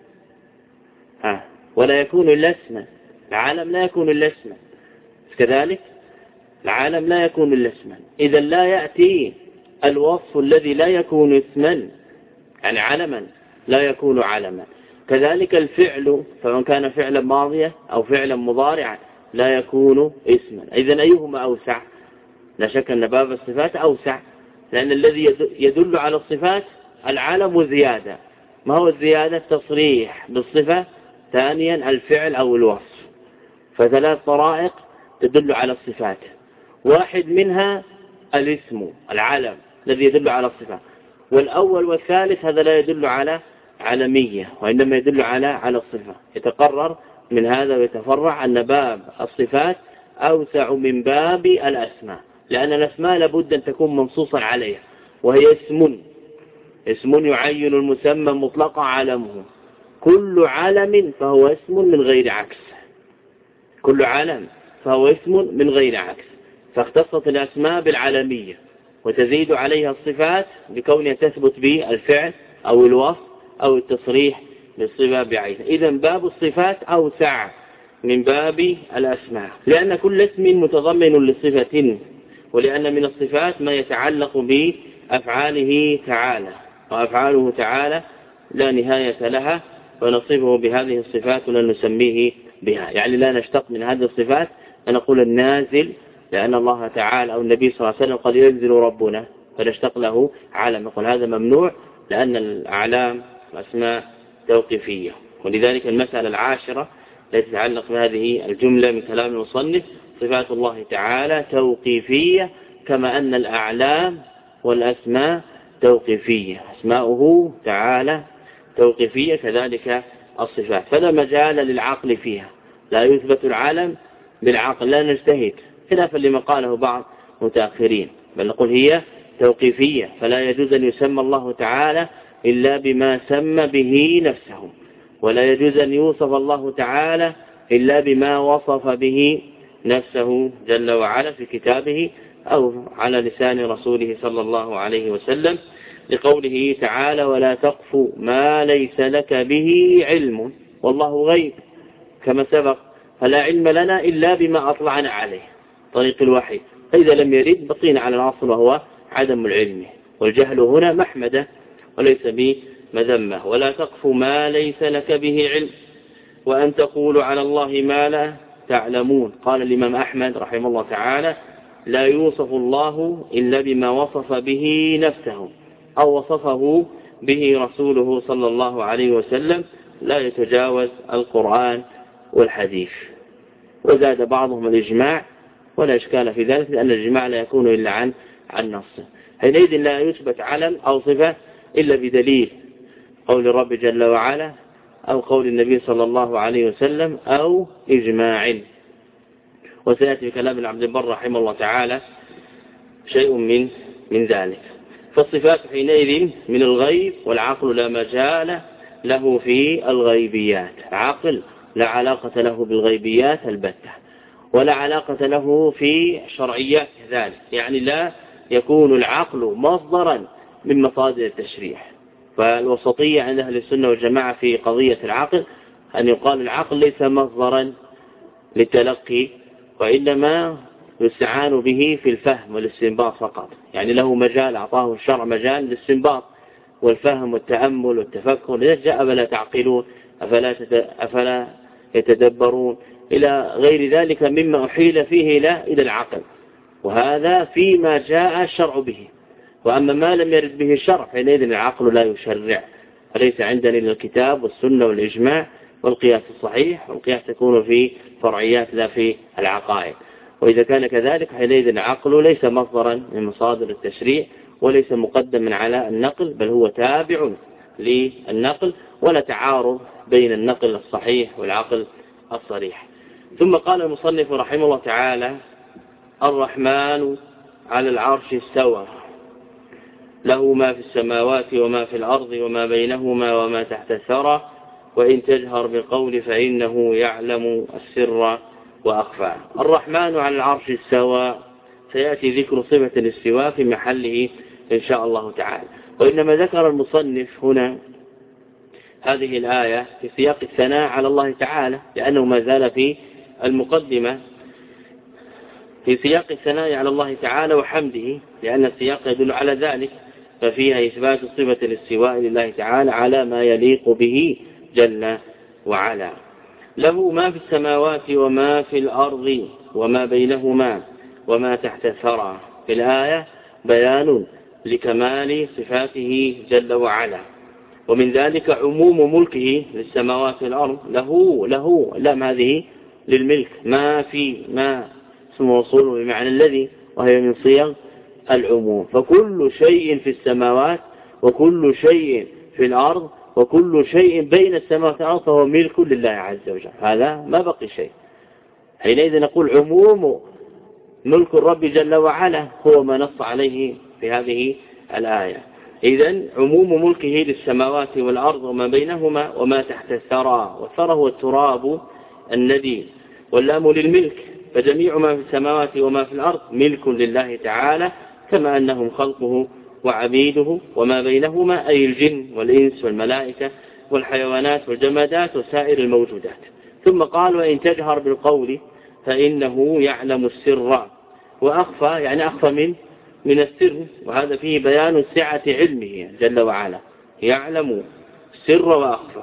S1: اسما. العالم لا يكون إلا اسما، كذلك العالم لا يكون إلا اسما. إذا لا يأتي الوصف الذي لا يكون اسما، يعني علما لا يكون علما. كذلك الفعل، فمن كان فعلا ماضيا أو فعلا مضارعا لا يكون اسما. إذن أيهما أوسع؟ لا شك أن باب الصفات أوسع، لأن الذي يدل على الصفات العلم زيادة. ما هو الزيادة؟ التصريح بالصفة، ثانيا الفعل أو الوصف. فثلاث طرائق تدل على الصفات، واحد منها الاسم العلم الذي يدل على الصفة، والأول والثالث هذا لا يدل على علمية وإنما يدل على الصفة. يتقرر من هذا ويتفرع أن باب الصفات أوسع من باب الأسماء، لأن الأسماء لابد أن تكون منصوصا عليها، وهي اسم يعين المسمى مطلقا علمه. كل علم فهو اسم من غير عكس، كل علم فهو اسم من غير عكس. فاختصت الأسماء بالعلمية وتزيد عليها الصفات بكونها تثبت بالفعل أو الوصف أو التصريح بالصفة بعينها. إذن باب الصفات أوسع من باب الأسماء، لأن كل اسم متضمن لصفة، ولأن من الصفات ما يتعلق بأفعاله تعالى، وأفعاله تعالى لا نهاية لها، ونصفه بهذه الصفات ولا نسميه بها. يعني لا نشتق من هذه الصفات أن نقول النازل، لأن الله تعالى أو النبي صلى الله عليه وسلم قد ينزل ربنا فنشتق له علم، نقول هذا ممنوع، لأن الأعلام والأسماء توقيفية. ولذلك المسألة العاشرة التي تتعلق بهذه الجملة من كلام المصنف: صفات الله تعالى توقيفية كما أن الأعلام والأسماء توقيفية. أسماؤه تعالى توقيفية كذلك الصفات، فلا مجال للعقل فيها، لا يثبت العالم بالعقل، لا نجتهد خلافا لما قاله بعض متأخرين، بل نقول هي توقيفية، فلا يجوز أن يسمى الله تعالى إلا بما سمى به نفسه، ولا يجوز أن يوصف الله تعالى إلا بما وصف به نفسه جل وعلا في كتابه أو على لسان رسوله صلى الله عليه وسلم، لقوله تعالى: ولا تقف ما ليس لك به علم، والله غيب كما سبق، فلا علم لنا إلا بما أطلعنا عليه طريق الوحي. فإذا لم يرد بقينا على الأصل وهو عدم العلم، والجهل هنا محمدة وليس بمذمة. ولا تقف ما ليس لك به علم وأن تقول على الله ما لا تعلمون. قال الإمام أحمد رحمه الله تعالى: لا يوصف الله إلا بما وصف به نفسه أو وصفه به رسوله صلى الله عليه وسلم، لا يتجاوز القرآن والحديث. وزاد بعضهم الإجماع، ولا إشكال في ذلك، لأن الإجماع لا يكون إلا عن نص. حينئذ لا يثبت علم أو صفة إلا بدليل قول الرب جل وعلا أو قول النبي صلى الله عليه وسلم أو إجماع. وسيأتي في كلام العبد البر رحمه الله تعالى شيء من ذلك. فالصفات حينئذ من الغيب، والعقل لا مجال له في الغيبيات. عقل لا علاقة له بالغيبيات البتة، ولا علاقة له في شرعيات ذلك، يعني لا يكون العقل مصدرا من مصادر التشريع. فالوسطية عند أهل السنة والجماعة في قضية العقل أن يقال العقل ليس مصدرا للتلقي، وإنما يستعان به في الفهم والاستنباط فقط، يعني له مجال، أعطاه الشرع مجال للاستنباط والفهم والتأمل والتفكر. لذلك جاء: أفلا تعقلون، أفلا يتدبرون، إلى غير ذلك مما أحيل فيه إلى العقل، وهذا فيما جاء الشرع به. وأما ما لم يرد به الشرع حينئذ العقل لا يشرع، فليس عندنا إلا الكتاب والسنة والإجماع والقياس الصحيح، والقياس تكون في فرعيات لا في العقائد. وإذا كان كذلك حينئذ العقل ليس مصدرا من مصادر التشريع، وليس مقدما على النقل، بل هو تابع للنقل، ولا تعارض بين النقل الصحيح والعقل الصريح. ثم قال المصنف رحمه الله تعالى: الرحمن على العرش استوى، له ما في السماوات وما في الأرض وما بينهما وما تحت الثرى، وإن تجهر بالقول فإنه يعلم السر وأخفى. الرحمن على العرش استوى، سيأتي ذكر صفة الاستواء في محله إن شاء الله تعالى. وإنما ذكر المصنف هنا هذه الآية في سياق الثناء على الله تعالى، لأنه ما زال في المقدمة في سياق الثناء على الله تعالى وحمده، لأن السياق يدل على ذلك، ففيها إثبات صفة الاستواء لله تعالى على ما يليق به جل وعلا. له ما في السماوات وما في الأرض وما بينهما وما تحت الثرى. في الآية بيان لكمال صفاته جل وعلا، ومن ذلك عموم ملكه للسماوات والأرض. له لام هذه للملك، ما في ما اسم موصول بمعنى الذي، وهي من صيغ العموم. فكل شيء في السماوات وكل شيء في الأرض وكل شيء بين السماوات والأرض فهو ملك لله عز وجل. هذا ما بقي شيء. حينئذ نقول عموم ملك الرب جل وعلا هو ما نص عليه في هذه الآية. إذن عموم ملكه للسماوات والأرض وما بينهما وما تحت الثرى، والثرى هو التراب الندي، واللام للملك، فجميع ما في السماوات وما في الأرض ملك لله تعالى، كما أنهم خلقه وعبيده، وما بينهما أي الجن والإنس والملائكة والحيوانات والجمادات وسائر الموجودات. ثم قال وإن تجهر بالقول فإنه يعلم السر وأخفى، يعني أخفى من السر، وهذا فيه بيان سعة علمه جل وعلا، يعلم السر وأخفى،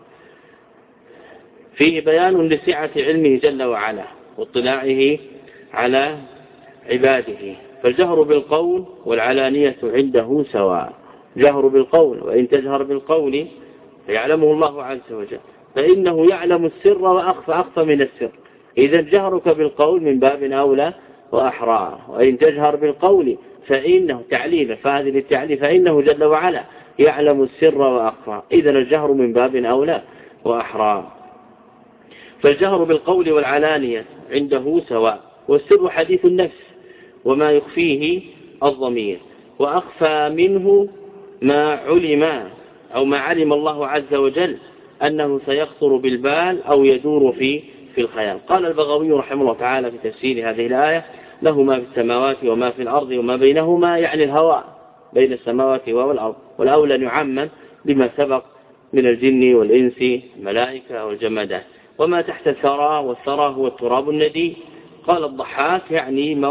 S1: فيه بيان لسعة علمه جل وعلا واطلاعه على عباده. فالجهر بالقول والعلانية عنده سواء. جهر بالقول، وإن تجهر بالقول فيعلمه الله عز وجل، فإنه يعلم السر وأخفى، أخفى من السر. إذا جهرك بالقول من باب أولى وأحرى. وإن تجهر بالقول فإنه تعليل، فهذه للتعليل، فإنه جل وعلا يعلم السر وأخفى. إذا الجهر من باب أولى وأحرى. فالجهر بالقول والعلانية عنده سواء، والسر حديث النفس وما يخفيه الضمير، وأخفى منه ما علم أو ما علم الله عز وجل أنه سيخطر بالبال أو يدور في الخيال. قال البغوي رحمه الله تعالى في تفسير هذه الآية له ما في السماوات وما في الأرض وما بينهما، يعني الهواء بين السماوات والأرض، والأولى أن يعمم بما سبق من الجن والإنس الملائكة والجمادات. وما تحت الثرى، والثرى هو التراب الندي. قال الضحاك يعني ما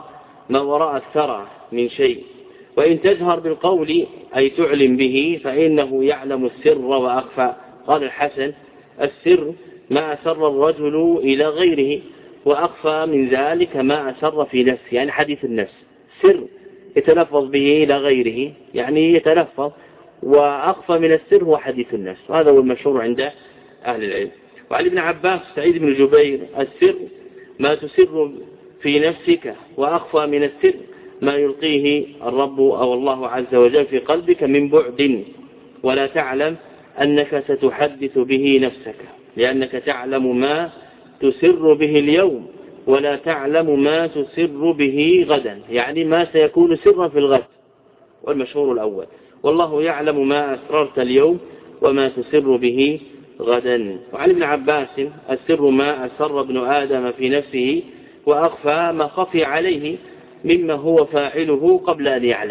S1: وراء الثرى من شيء. وإن تجهر بالقول أي تعلم به فإنه يعلم السر وأخفى. قال الحسن السر ما أسر الرجل إلى غيره، وأخفى من ذلك ما أسر في نفسه، يعني حديث النفس. سر يتلفظ به إلى غيره، يعني يتلفظ، وأخفى من السر هو حديث النفس. هذا هو المشهور عند أهل العلم. وعن ابن عباس سعيد بن جبير السر ما تسر في نفسك، وأخفى من السر ما يلقيه الرب أو الله عز وجل في قلبك من بعد، ولا تعلم أنك ستحدث به نفسك، لأنك تعلم ما تسر به اليوم ولا تعلم ما تسر به غدا، يعني ما سيكون سرا في الغد، والمشهور الأول. والله يعلم ما أسررت اليوم وما تسر به غدا. وعن ابن عباس السر ما أسر ابن آدم في نفسه، وأخفى ما خفي عليه مما هو فاعله قبل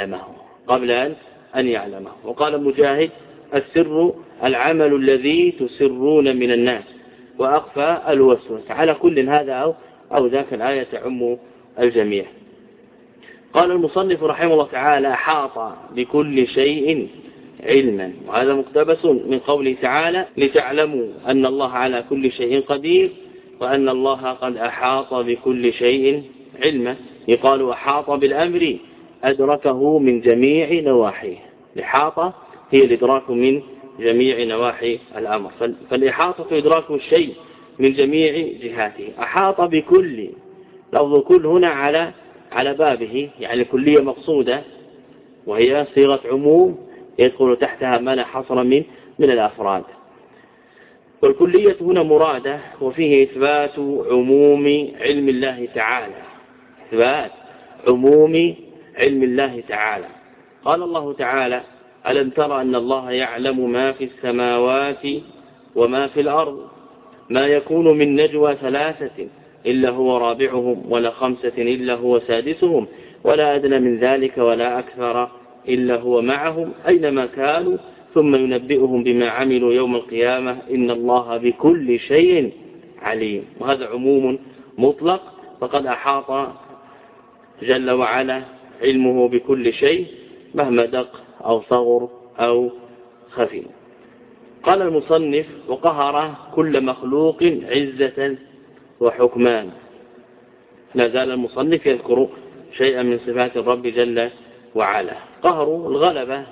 S1: أن يعلمه. وقال مجاهد السر العمل الذي تسرون من الناس، وأخفى الوسوس. على كل هذا أو ذاك الآية تعم الجميع. قال المصنف رحمه الله تعالى أحاط بكل شيء علما، وهذا مقتبس من قوله تعالى لتعلموا أن الله على كل شيء قدير وأن الله قد أحاط بكل شيء علما. يقال أحاط بالأمر أدركه من جميع نواحيه. الإحاطة هي الإدراك من جميع نواحي الأمر، فالإحاطة إدراك الشيء من جميع جهاته. أحاط بكل، لفظ كل هنا على بابه، يعني كلية مقصودة، وهي صيغة عموم يدخل تحتها ما لا حصر من الأفراد. والكلية هنا مرادة، وفيه إثبات عموم علم الله تعالى، إثبات عموم علم الله تعالى. قال الله تعالى ألم تر أن الله يعلم ما في السماوات وما في الأرض ما يكون من نجوى 3 إلا هو رابعهم ولا 5 إلا هو سادسهم ولا أدنى من ذلك ولا أكثر إلا هو معهم أينما كانوا ثم ينبئهم بما عملوا يوم القيامة إن الله بكل شيء عليم. وهذا عموم مطلق، فقد أحاط جل وعلا علمه بكل شيء مهما دق أو صغر أو خفي. قال المصنف وقهر كل مخلوق عزة وحكمان. لا زال المصنف يذكر شيئا من صفات الرب جل وعلا. قهر الغلبة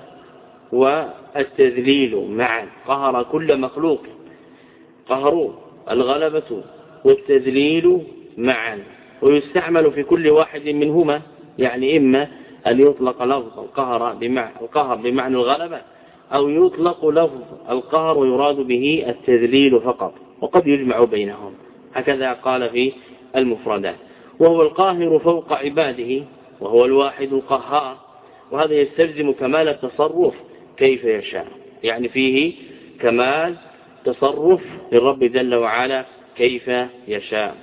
S1: والتذليل معا، قهر كل مخلوق، قهر الغلبة والتذليل معا، ويستعمل في كل واحد منهما، يعني إما أن يطلق لفظ القهر بمعنى الغلبة، أو يطلق لفظ القهر ويراد به التذليل فقط، وقد يجمع بينهم، هكذا قال في المفردات. وهو القاهر فوق عباده، وهو الواحد القهار، وهذا يستلزم كمال التصرف كيف يشاء، يعني فيه كمال تصرف للرب جل وعلا كيف يشاء.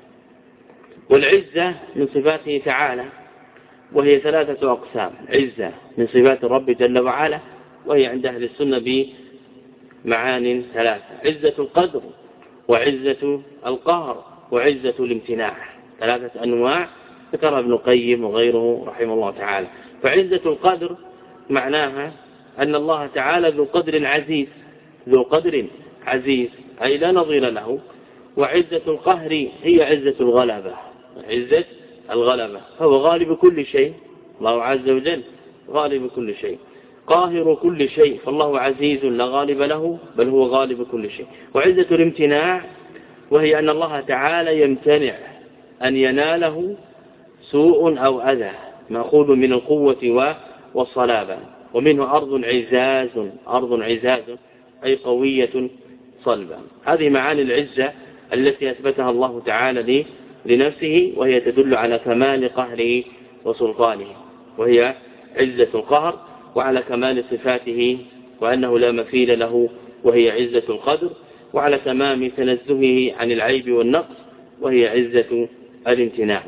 S1: والعزة من صفاته تعالى، وهي 3 أقسام. عزة من صفات الرب جل وعلا، وهي عند أهل السنة بمعان 3: عزة القدر، وعزة القهر، وعزة الامتناع. 3 أنواع ذكرها ابن القيم وغيره رحمه الله تعالى. فعزة القدر معناها أن الله تعالى ذو قدر عزيز، ذو قدر عزيز أي لا نظير له. وعزة القهر هي عزة الغلبة، عزة الغلبة، فهو غالب كل شيء، الله عز وجل غالب كل شيء، قاهر كل شيء، فالله عزيز لا غالب له بل هو غالب كل شيء. وعزة الامتناع وهي أن الله تعالى يمتنع أن يناله سوء أو أذى، مأخوذ من القوة والصلابة، ومنه أرض عزاز أي قوية صلبة. هذه معاني العزة التي أثبتها الله تعالى لنفسه، وهي تدل على كمال قهره وسلطانه، وهي عزة القهر، وعلى كمال صفاته وأنه لا مثيل له، وهي عزة القدر، وعلى تمام تنزهه عن العيب والنقص، وهي عزة الامتناع.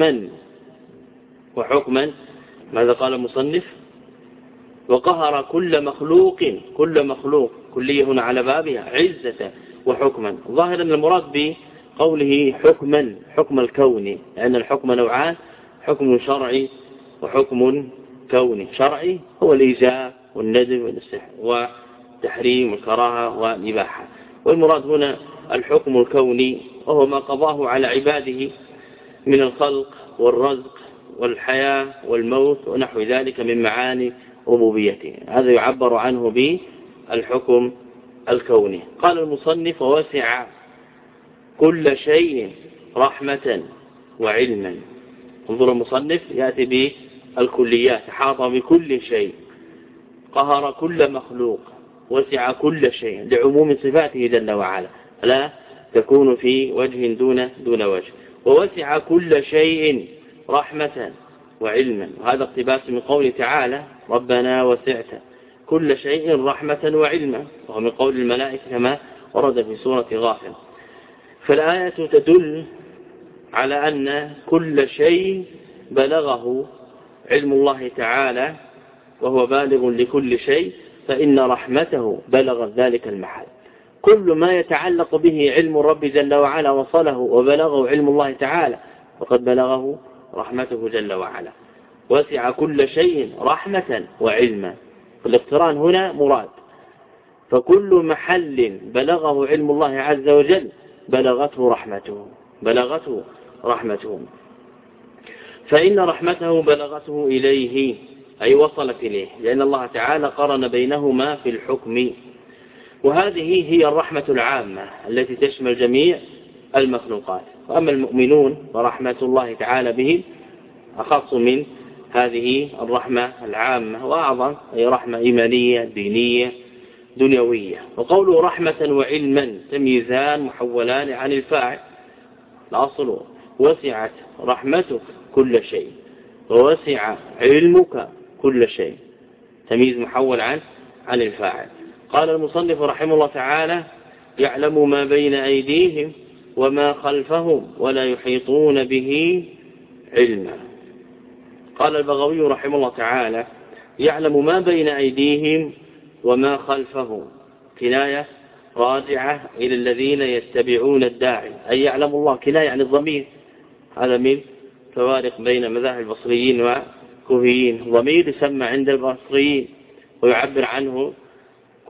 S1: وحكما ماذا قال المصنف؟ وقهر كل مخلوق كلية هنا على بابها عزة وحكما. ظاهرا المراد بقوله حكما حكم الكون، لأن الحكم نوعان: حكم شرعي وحكم كوني. شرعي هو الإيجاب والندب والتحريم والكراهة والإباحة، والمراد هنا الحكم الكوني، وهو ما قضاه على عباده من الخلق والرزق والحياة والموت ونحو ذلك من معاني ربوبيته. هذا يعبر عنه بالحكم الكوني. قال المصنف ووسع كل شيء رحمة وعلما. انظر المصنف يأتي بالكليات، حاط بكل شيء، قهر كل مخلوق، وسع كل شيء، لعموم صفاته جل وعلا، لا تكون في وجه دون وجه. ووسع كل شيء رحمة وعلما، وهذا اقتباس من قوله تعالى ربنا وسعت كل شيء رحمة وعلما، وهو من قول الملائكة كما ورد في سورة غافر. فالآية تدل على أن كل شيء بلغه علم الله تعالى، وهو بالغ لكل شيء، فإن رحمته بلغت ذلك المحل. كل ما يتعلق به علم الرب جل وعلا وصله وبلغه علم الله تعالى، وقد بلغه رحمته جل وعلا. وسع كل شيء رحمة وعلما، فالاقتران هنا مراد. فكل محل بلغه علم الله عز وجل بلغته رحمته، فإن رحمته بلغته إليه، أي وصلت إليه، لأن الله تعالى قرن بينهما في الحكم. وهذه هي الرحمة العامة التي تشمل جميع المخلوقات. وأما المؤمنون ورحمة الله تعالى بهم أخص من هذه الرحمة العامة وأعظم، أي رحمة إيمانية دينية دنيوية. وقوله رحمة وعلما تمييزان محولان عن الفاعل. الأصل وسعت رحمتك كل شيء، ووسع علمك كل شيء، تمييز محول عن الفاعل. قال المصنف رحمه الله تعالى يعلم ما بين أيديهم وما خلفهم ولا يحيطون به علما. قال البغوي رحمه الله تعالى يعلم ما بين أيديهم وما خلفهم، كناية راجعة إلى الذين يتبعون الداعي، أي يعلم الله، كناية عن الضمير. هذا من فوارق بين مذاهب البصريين والكوفيين. ضمير يسمى عند البصريين ويعبر عنه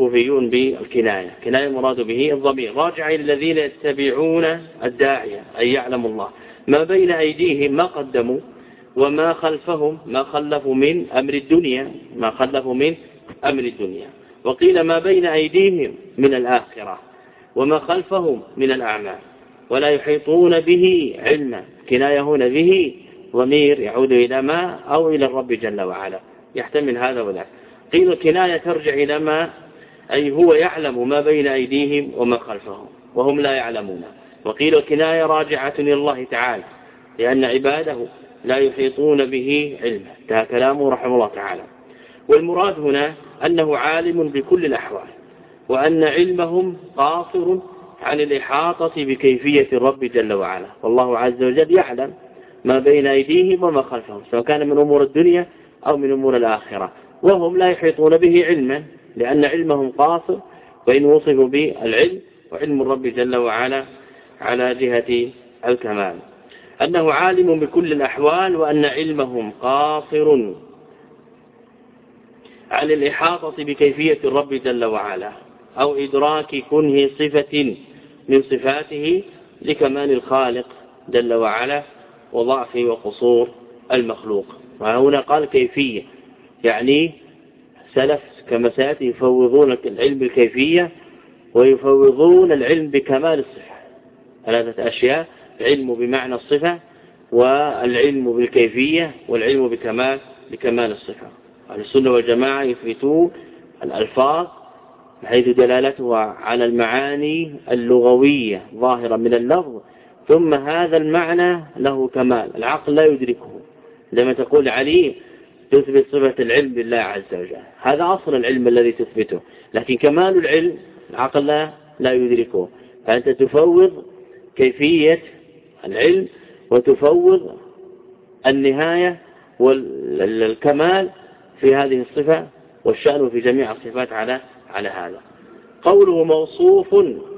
S1: الكوفيون بالكناية، كناية مراد به الضمير، راجع إلى الذين يتبعون الداعية أي يعلم الله ما بين أيديهم ما قدموا وما خلفهم ما خلفوا من أمر الدنيا، ما خلفوا من أمر الدنيا. وقيل ما بين أيديهم من الآخرة وما خلفهم من الأعمال، ولا يحيطون به علما. كناية هنا به ضمير يعود إلى ما أو إلى الرب جل وعلا، يحتمل هذا ولا. قيل كناية ترجع إلى ما أي هو يعلم ما بين أيديهم وما خلفهم وهم لا يعلمون. وقيل كناية راجعة إلى الله تعالى لأن عباده لا يحيطون به علما. انتهى كلامه رحمه الله تعالى. والمراد هنا أنه عالم بكل الأحوال، وأن علمهم قاصر عن الإحاطة بكيفية الرب جل وعلا. والله عز وجل يعلم ما بين أيديهم وما خلفهم سواء كان من أمور الدنيا أو من أمور الآخرة، وهم لا يحيطون به علما لأن علمهم قاصر، وإن وصفوا بالعلم وعلم الرب جل وعلا على جهة الكمال. أنه عالم بكل الأحوال، وأن علمهم قاصر عن الإحاطة بكيفية الرب جل وعلا أو إدراك كنه صفة من صفاته لكمال الخالق جل وعلا وضعف وقصور المخلوق. وهنا قال كيفية، يعني سلف كما سيأتي يفوضون العلم بالكيفية ويفوضون العلم بكمال الصفة. ثلاثة أشياء: العلم بمعنى الصفة، والعلم بالكيفية، والعلم بكمال الصفة. أهل السنة والجماعة يثبتون الألفاظ بحيث دلالتها على المعاني اللغوية ظاهرة من اللفظ، ثم هذا المعنى له كمال العقل لا يدركه. لما تقول عليم تثبت صفة العلم بالله عز وجل، هذا أصل العلم الذي تثبته، لكن كمال العلم العقل لا يدركه. فأنت تفوض كيفية العلم وتفوض النهاية والكمال في هذه الصفة، والشأن في جميع الصفات على هذا. قوله موصوف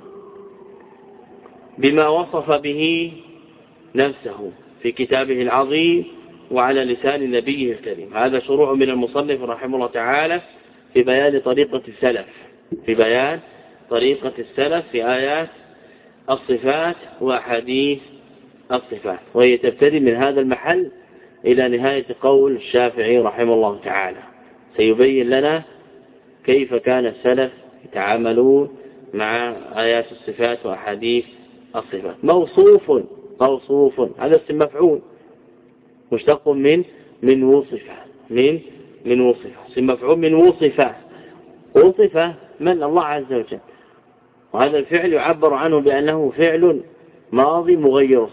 S1: بما وصف به نفسه في كتابه العظيم وعلى لسان نبيه الكريم. هذا شروع من المصنف رحمه الله تعالى في بيان طريقة السلف، في بيان طريقة السلف في آيات الصفات وأحاديث الصفات، وهي تبتدي من هذا المحل إلى نهاية قول الشافعي رحمه الله تعالى. سيبين لنا كيف كان السلف يتعاملون مع آيات الصفات وأحاديث الصفات. موصوف هذا اسم مفعول مشتق من وصفه، من وصفه، اسم مفعول من وصفه من الله عز وجل. وهذا الفعل يعبر عنه بأنه فعل ماضي مغير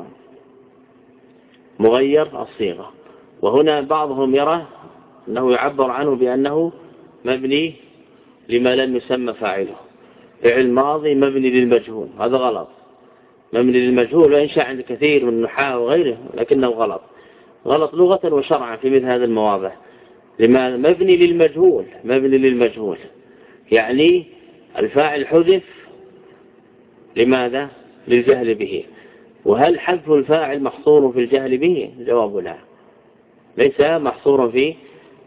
S1: الصيغة. وهنا بعضهم يرى أنه يعبر عنه بأنه مبني لما لم يسمى فاعله، فعل ماضي مبني للمجهول. هذا غلط، مبني للمجهول وإن شاء عند كثير من النحاة وغيره، لكنه غلط لغة وشرعا في مثل هذه المواضع. لما مبني للمجهول يعني الفاعل حذف، لماذا؟ للجهل به. وهل حذف الفاعل محصور في الجهل به؟ الجواب لا، ليس محصورا في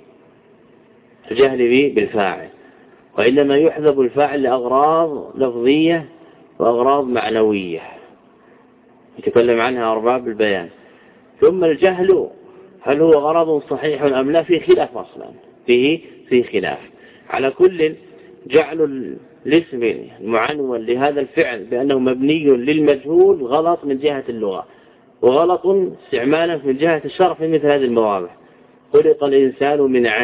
S1: الجهل به بالفاعل، وإنما يحذف الفاعل لأغراض لفظية وأغراض معنوية يتكلم عنها أرباب البيان. ثم الجهل هل هو غرض صحيح أم لا؟ في خلاف أصلا، في خلاف. على كل جعل الاسم المعنون لهذا الفعل بأنه مبني للمجهول غلط من جهة اللغة، وغلط استعمالا من جهة الشرع في مثل هذه المواضع. خلق الإنسان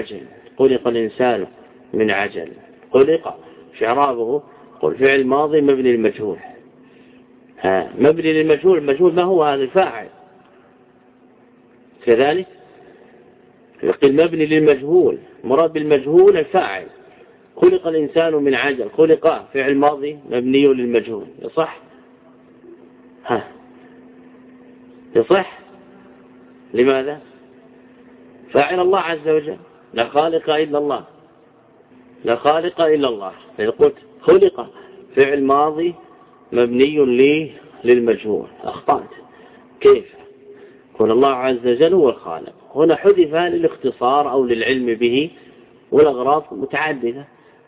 S1: من عجل، خلق شعرابه قل فعل ماضي مبني للمجهول. مبني للمجهول، المجهول ما هو؟ هذا الفاعل. كذلك يقول مبني للمجهول، مراد بالمجهول الفاعل. خلق الإنسان من عجل، خلق فعل ماضي مبني للمجهول، يصح لماذا؟ فاعل الله عز وجل، لا خالق إلا الله. إذا قلت خلق فعل ماضي مبني للمجهول أخطأت. كيف؟ يكون الله عز وجل هو الخالق. هنا حذف للاختصار أو للعلم به، والأغراض متعددة.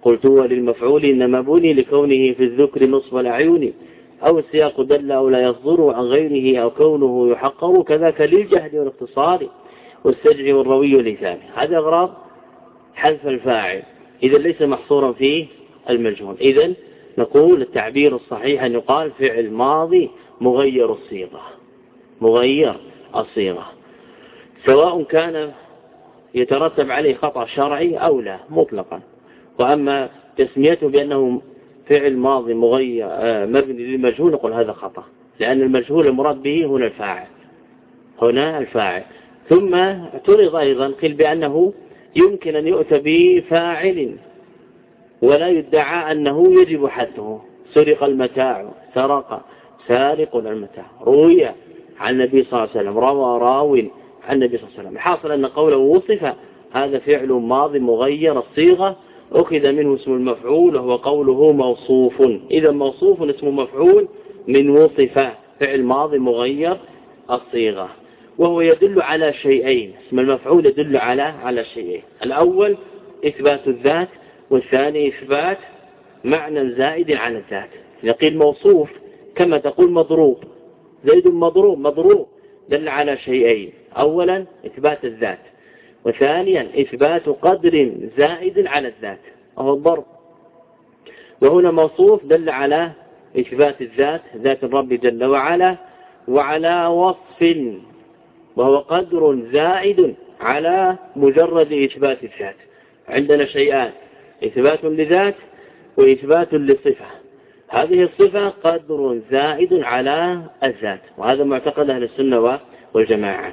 S1: قلت هو للمفعول إنما بني لكونه في الذكر نصب العيون أو السياق دل أو لا يصدر عن غيره أو كونه يحقر كذاك للجهد والاختصار والسجع والروي والإثام. هذا أغراض حذف الفاعل إذا ليس محصورا في المجهول. إذن نقول التعبير الصحيح أن يقال فعل ماضي مغير الصيغة، مغير الصيغة، سواء كان يترتب عليه خطأ شرعي أو لا مطلقا. وأما تسميته بأنه فعل ماضي مغير مبني للمجهول نقول هذا خطأ، لأن المجهول المراد به هنا الفاعل، هنا الفاعل. ثم اعترض أيضا قيل بأنه يمكن أن يؤتى بفاعل ولا يدعى أنه يجب حذفه. سرق المتاع، سرق، سارق المتاع، روي عن النبي صلى الله عليه وسلم، روى راو عن النبي صلى الله عليه وسلم. الحاصل أن قوله وصف هذا فعل ماضي مغير الصيغة أخذ منه اسم المفعول وهو قوله موصوف. إذا موصوف اسم مفعول من وصف، فعل ماضي مغير الصيغة، وهو يدل على شيئين. اسم المفعول يدل على شيئين: الأول إثبات الذات، والثاني إثبات معنى زائد عن الذات. يقول موصوف كما تقول مضروب، زيد مضروب، مضروب دل على شيئين: أولا إثبات الذات، وثانيا إثبات قدر زائد على الذات وهو الضرب. وهنا موصوف دل على إثبات الذات، ذات الرب جل وعلا، وعلى وصف وهو قدر زائد على مجرد إثبات الذات. عندنا شيئان: إثبات لذات وإثبات للصفة. هذه الصفة قدر زائد على الذات، وهذا معتقد أهل السنة والجماعة.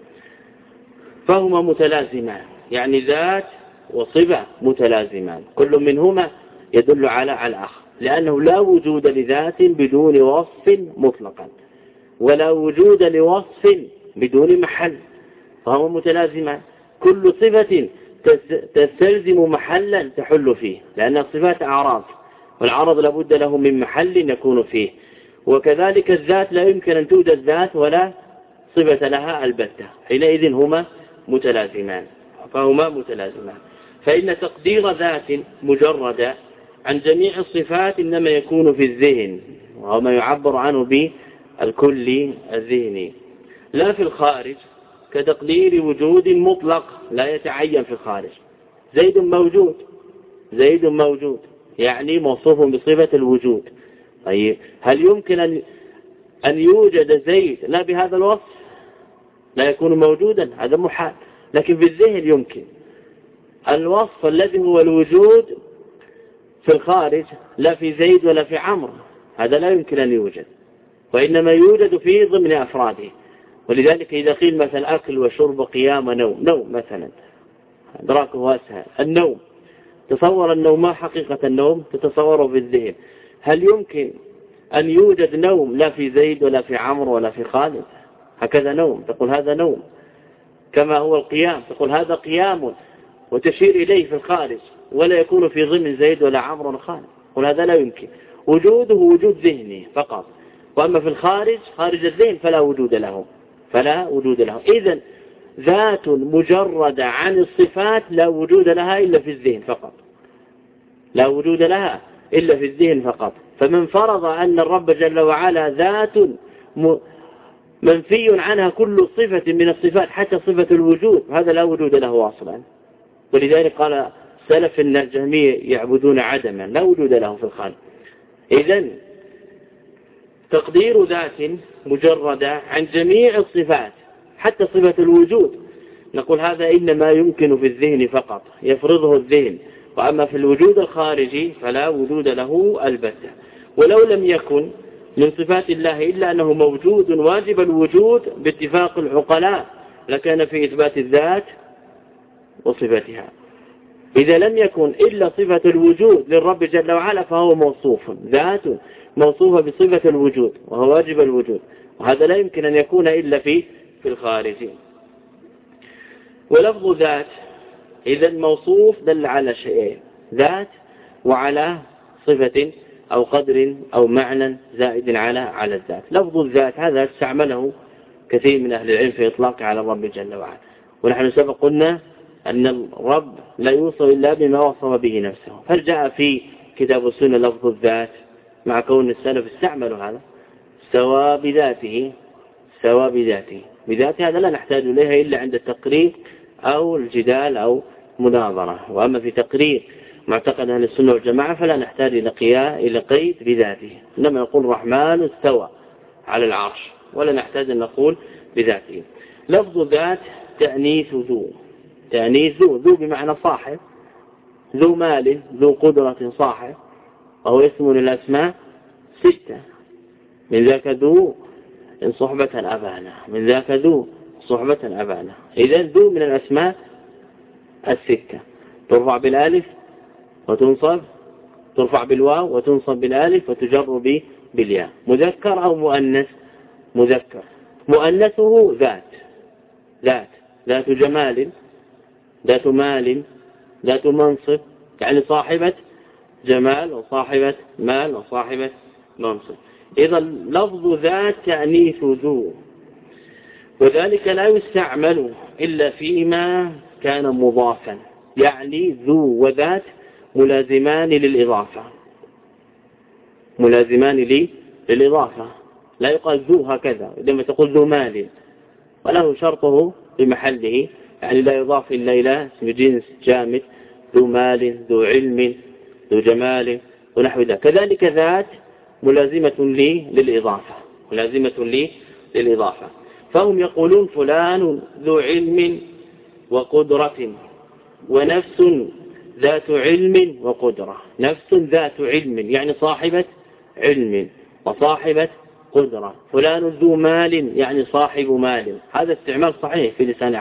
S1: فهما متلازمان، يعني ذات وصفة متلازمان، كل منهما يدل على الآخر، لأنه لا وجود لذات بدون وصف مطلقا، ولا وجود لوصف بدون محل، فهما متلازمان. كل صفة تستلزم محلا تحل فيه، لأن الصفات أعراض، والعرض لابد له من محل يكون فيه. وكذلك الذات لا يمكن أن توجد ذات ولا صفة لها البتة، حينئذ هما متلازمان، فهما متلازمان. فإن تقدير ذات مجردة عن جميع الصفات إنما يكون في الذهن، وهو ما يعبر عنه بالكل الذهني، لا في الخارج، كتقدير وجود مطلق لا يتعين في الخارج. زيد موجود، زيد موجود يعني موصوف بصفة الوجود. طيب هل يمكن أن يوجد زيد لا بهذا الوصف؟ لا يكون موجودا، هذا محال. لكن في الذهن يمكن. الوصف الذي هو الوجود في الخارج لا في زيد ولا في عمرو، هذا لا يمكن أن يوجد، وإنما يوجد في ضمن أفراده. ولذلك إذا قيل مثلا أكل وشرب قيام ونوم، نوم مثلا إدراكه أسهل. النوم، تصور النوم، ما حقيقة النوم؟ تتصوره في الذهن. هل يمكن أن يوجد نوم لا في زيد ولا في عمرو ولا في خالد؟ هكذا نوم تقول هذا نوم، كما هو القيام تقول هذا قيام، وتشير إليه في الخارج، ولا يكون في ضمن زيد ولا عمرو ولا خالد، قل هذا لا يمكن. وجوده وجود ذهني فقط، وأما في الخارج خارج الذهن فلا وجود له، فلا وجود له. إذن ذات مجردة عن الصفات لا وجود لها إلا في الذهن فقط، لا وجود لها إلا في الذهن فقط. فمن فرض أن الرب جل وعلا ذات منفي عنها كل صفة من الصفات حتى صفة الوجود، هذا لا وجود له أصلا. ولذلك قال سلف إن الجهمية يعبدون عدما، لا وجود له في الخالق. إذن تقدير ذات مجردة عن جميع الصفات حتى صفة الوجود نقول هذا إنما يمكن في الذهن فقط، يفرضه الذهن، وأما في الوجود الخارجي فلا وجود له البتة. ولو لم يكن من صفات الله إلا أنه موجود واجب الوجود باتفاق العقلاء لكان في إثبات الذات وصفتها. إذا لم يكن إلا صفة الوجود للرب جل وعلا فهو موصوف، ذات موصوفة بصفة الوجود وهو واجب الوجود، وهذا لا يمكن أن يكون إلا في الخارج. ولفظ ذات إذا موصوف دل على شيئين: ذات وعلى صفة أو قدر أو معنى زائد على الذات. لفظ الذات هذا استعمله كثير من أهل العلم في إطلاقه على الرب جل وعلا، ونحن سبق قلنا أن الرب لا يوصف إلا بما وصف به نفسه. هل جاء في كتاب السنة لفظ الذات مع كون السلف استعملوا هذا سواء بذاته بذاته هذا لا نحتاج إليها إلا عند التقرير أو الجدال أو مناظرة. وأما في تقرير معتقد أهل السنة والجماعة فلا نحتاج إلى قيد بذاته، إنما نقول الرحمن استوى على العرش ولا نحتاج أن نقول بذاته. لفظ ذات تأنيث ذو بمعنى صاحب، ذو مال ذو قدرة صاحب، وهو اسم للأسماء 6. من ذاك ذو إن صحبة أبانا، من ذاك ذو صحبة أبانا. إذن ذو من الأسماء 6 ترفع بالالف وتنصب، ترفع بالواو وتنصب بالالف وتجر بالياء. مذكر أو مؤنث؟ مذكر. مؤنثه ذات جمال، ذات مال، ذات منصب، يعني صاحبة جمال وصاحبة مال وصاحبة منصب. إذا لفظ ذات تأنيث ذو، وذلك لا يستعمل إلا فيما كان مضافا، يعني ذو وذات ملازمان للإضافة، لا يقال ذو هكذا لما تقول ذو مال وله شرطه بمحله، يعني لا يضاف إلا إلى اسم جنس جامد، ذو مال ذو علم ذو جمال ونحو ذلك. كذلك ذات ملازمة للإضافة. فهم يقولون فلان ذو علم وقدرة، ونفس ذات علم وقدرة. نفس ذات علم يعني صاحبة علم وصاحبة قدرة. فلان ذو مال يعني صاحب مال. هذا استعمال صحيح في لسان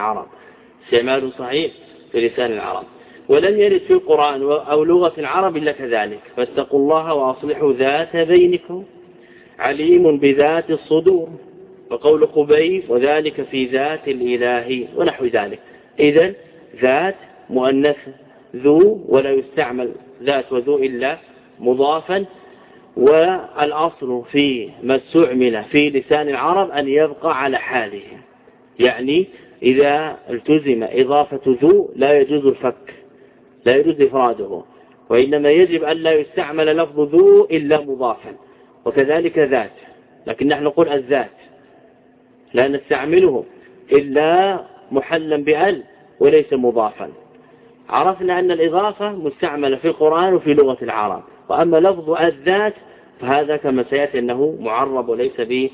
S1: العرب، ولم يرد في القرآن أو لغة العرب إلا كذلك. فاتقوا الله وأصلحوا ذات بينكم، عليم بذات الصدور. وقول خبيب وذلك في ذات الإله ونحو ذلك. إذن ذات مؤنث ذو، ولا يستعمل ذات وذو إلا مضافا. والأصل في ما استعمل في لسان العرب أن يبقى على حاله، يعني إذا التزم إضافة ذو لا يجوز الفك، لا يجوز إفراده، وإنما يجب أن لا يستعمل لفظ ذو إلا مضافا. وكذلك ذات، لكن نحن نقول الذات لا نستعمله إلا محلا بأل وليس مضافا. عرفنا أن الإضافة مستعملة في القرآن وفي لغة العرب. وأما لفظ الذات فهذا كما سيأتي أنه معرب وليس به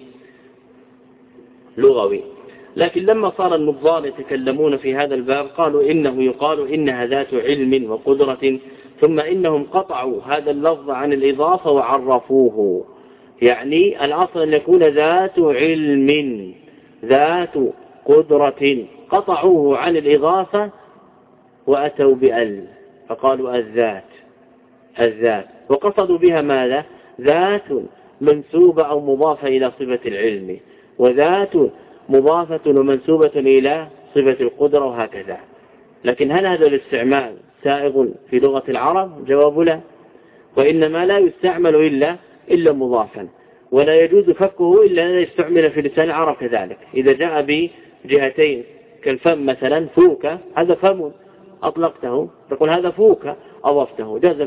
S1: لغوي. لكن لما صار النظار يتكلمون في هذا الباب قالوا إنه يقال إنها ذات علم وقدرة، ثم إنهم قطعوا هذا اللفظ عن الإضافة وعرفوه. يعني الأصل أن يكون ذات علم ذات قدرة، قطعوه عن الإضافة وأتوا بأل فقالوا الذات، وقصدوا بها ماذا؟ ذات منسوبة أو مضافة إلى صفة العلم، وذات مضافة ومنسوبة إلى صفة القدرة، وهكذا. لكن هل هذا الاستعمال سائغ في لغة العرب؟ جواب لا، وإنما لا يستعمل إلا مضافا، ولا يجوز فكه إلا أن يستعمل في لسان العرب كذلك. إذا جاء بجهتين كالفم مثلا، فوك هذا فم أطلقته تقول هذا فوك أضفته، جاز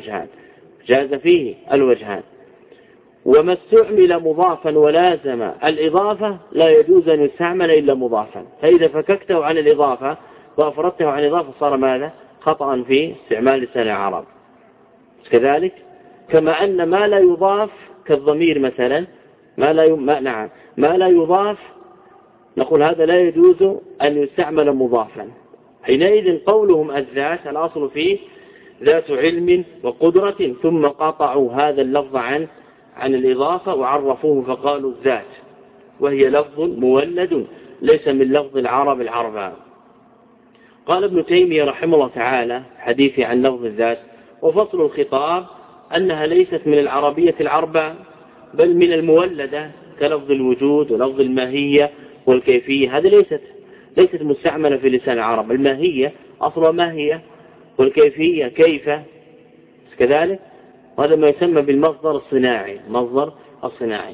S1: فيه الوجهان. وما استعمل مضافا ولازم الإضافة لا يجوز أن يستعمل إلا مضافا. فإذا فككته عن الإضافة وأفردته عن الإضافة صار ماذا؟ خطأ في استعمال لسان العرب. كذلك كما أن ما لا يضاف كالضمير مثلا، ما لا يضاف نقول هذا لا يجوز أن يستعمل مضافا. حينئذ قولهم الذات الأصل فيه ذات علم وقدرة، ثم قطعوا هذا اللفظ عن الإضافة وعرفوه فقالوا الذات، وهي لفظ مولد ليس من لفظ العرب العرباء. قال ابن تيمية رحمه الله تعالى حديثي عن لفظ الذات: وفصل الخطاب أنها ليست من العربية العرباء بل من المولدة، كلفظ الوجود ولفظ الماهية والكيفية. هذه ليست مستعملة في لسان العرب. الماهية أصلا ماهية، والكيفية كيف كذلك، وهذا ما يسمى بالمصدر الصناعي.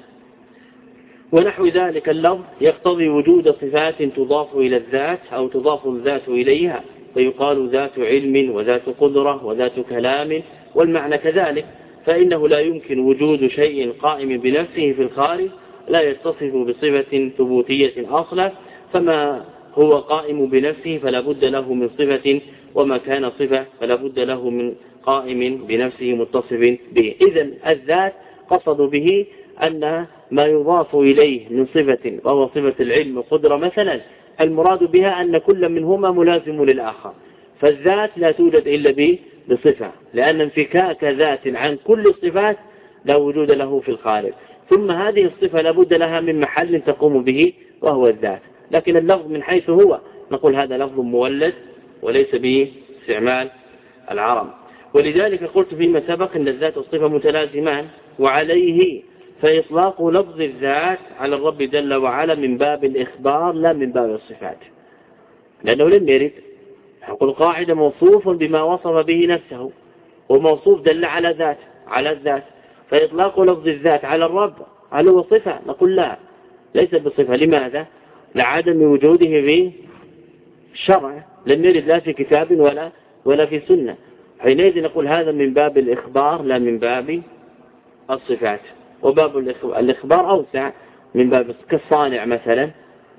S1: ونحو ذلك اللفظ يقتضي وجود صفات تضاف إلى الذات أو تضاف الذات إليها فيقال ذات علم وذات قدرة وذات كلام، والمعنى كذلك، فإنه لا يمكن وجود شيء قائم بنفسه في الخارج لا يتصف بصفة ثبوتية أصلا، فما هو قائم بنفسه فلا بد له من صفة، وما كان صفة فلا بد له من قائم بنفسه متصف به. إذن الذات قصدوا به أن ما يضاف إليه من صفة وهو صفة العلم والقدرة مثلا، المراد بها أن كل منهما ملازم للآخر، فالذات لا توجد إلا بصفة، لأن انفكاك ذات عن كل الصفات لا وجود له في الخارج، ثم هذه الصفة لابد لها من محل تقوم به وهو الذات. لكن اللفظ من حيث هو نقول هذا لفظ مولد وليس به استعمال العرب، ولذلك قلت فيما سبق أن الذات والصفة متلازمان، وعليه فإطلاق لفظ الذات على الرب جل وعلا من باب الإخبار لا من باب الصفات، لأنه لم يرد. نقول قاعدة موصوف بما وصف به نفسه، وموصوف دل على الذات، فإطلاق لفظ الذات على الرب هل هو صفة؟ نقول لا، ليس بصفة. لماذا؟ لعدم وجوده في الشرع، لم يرد لا في كتاب ولا في سنة، حينئذ نقول هذا من باب الإخبار لا من باب الصفات. وباب الإخبار أوسع من باب كالصانع مثلا،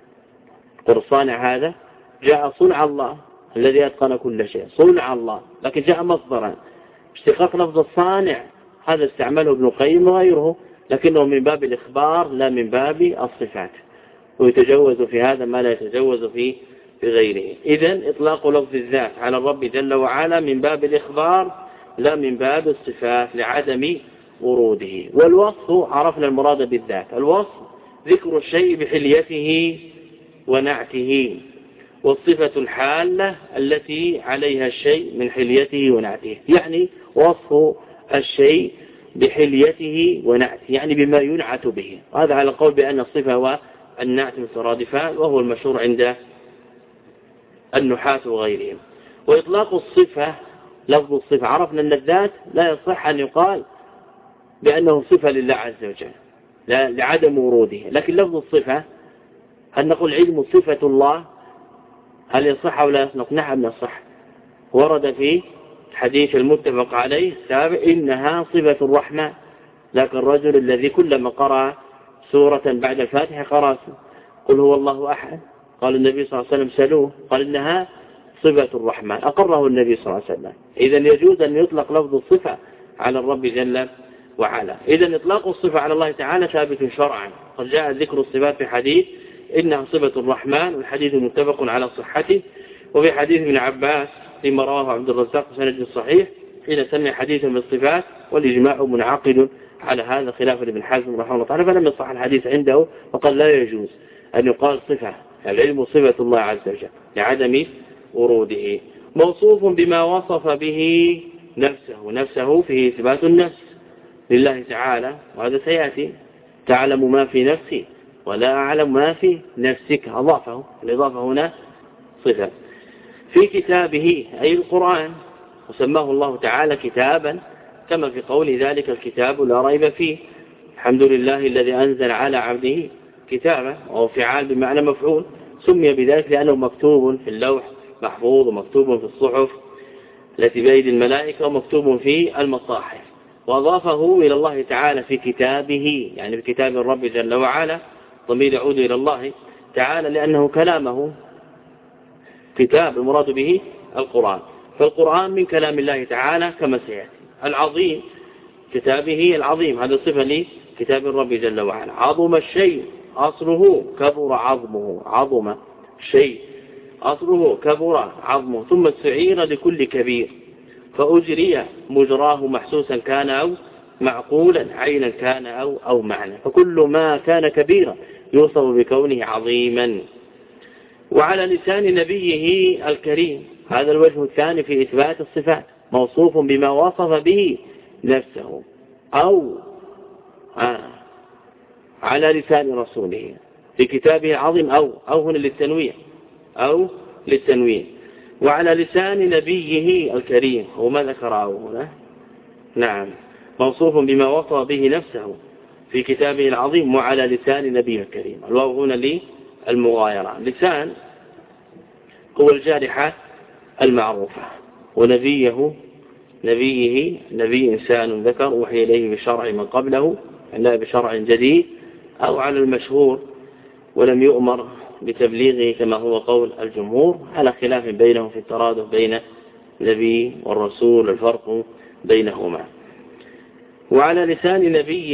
S1: قل الصانع هذا جاء صنع الله الذي أتقن كل شيء، صنع الله، لكن جاء مصدرا، اشتقاق لفظ الصانع هذا استعمله ابن القيم وغيره، لكنه من باب الإخبار لا من باب الصفات، ويتجوز في هذا ما لا يتجوز في غيره. إذن إطلاق لفظ الذات على الرب جل وعلا من باب الإخبار لا من باب الصفات لعدم وروده. والوصف عرفنا المراد بالذات، الوصف ذكر الشيء بحليته ونعته، والصفة الحالة التي عليها الشيء من حليته ونعته، يعني وصف الشيء بحليته ونعته، يعني بما ينعت به، وهذا على قول بأن الصفة والنعت مترادفان، وهو المشهور عند النحاة وغيرهم. وإطلاق الصفة لفظ الصفة عرفنا أن الذات لا يصح أن يقال بأنه صفة لله عز وجل لعدم وروده، لكن لفظ الصفة هل نقول علم صفة الله هل يصح أو لا يصح؟ نعم يصح، ورد في حديث المتفق عليه السابق إنها صفة الرحمن، لكن الرجل الذي كلما قرأ سورة بعد الفاتحة قرأ قل هو الله أحد، قال النبي صلى الله عليه وسلم سألوه قال إنها صفة الرحمن، أقره النبي صلى الله عليه وسلم. إذن يجوز أن يطلق لفظ الصفة على الرب جل وعلا. إذن إطلاق الصفة على الله تعالى ثابت شرعا، قد جاء ذكر الصفات في حديث إنها صفة الرحمن، والحديث متفق على صحته، وفي حديث ابن عباس فيما رواه عبد الرزاق بسند صحيح حين سمع حديثا بالصفات، والإجماع منعقد على هذا خلاف ابن حزم رحمه الله تعالى، فلم يصح الحديث عنده، وقال لا يجوز أن يقال صفة، العلم صفة الله عز وجل لعدم وروده. موصوف بما وصف به نفسه فيه إثبات النفس لله تعالى، وهذا سيأتي، تعلم ما في نفسي ولا أعلم ما في نفسك، أضافه، الإضافة هنا صفة. في كتابه أي القرآن، وسماه الله تعالى كتابا كما في قول ذلك الكتاب لا ريب فيه، الحمد لله الذي أنزل على عبده كتابا، وهو فعال بمعنى مفعول، سمي بذلك لأنه مكتوب في اللوح محفوظ، ومكتوب في الصحف التي بأيدي الملائكة، ومكتوب في المصاحف، وأضافه إلى الله تعالى في كتابه، يعني في كتاب الرب جل وعلا، ضمير يعود إلى الله تعالى لأنه كلامه كتاب المراد به القرآن، فالقرآن من كلام الله تعالى كما سيأتي. العظيم كتابه العظيم، هذا صفة لكتاب الرب جل وعلا. عظم الشيء أصله كبر عظمه، عظم الشيء أصله كبر عظمه، ثم استعير لكل كبير فأجري مجراه محسوسا كان أو معقولا، عينا كان أو معنى، فكل ما كان كبيرا يوصف بكونه عظيما. وعلى لسان نبيه الكريم، هذا الوجه الثاني في إثبات الصفات، موصوف بما وصف به نفسه، أو على لسان رسوله في كتابه العظيم، أو هنا للتنويه، أو للتنويه. وعلى لسان نبيه الكريم، وما ذكره هنا؟ نعم، موصوف بما وصف به نفسه في كتابه العظيم، وعلى لسان نبيه الكريم، الواو هنا للمغايرة. لسان هو الجارحة المعروفة. ونبيه نبي إنسان ذكر وحي إليه بشرع من قبله لا بشرع جديد أو على المشهور ولم يؤمر بتبليغه كما هو قول الجمهور، على خلاف بينهم في الترادف بين النبي والرسول الفرق بينهما. وعلى لسان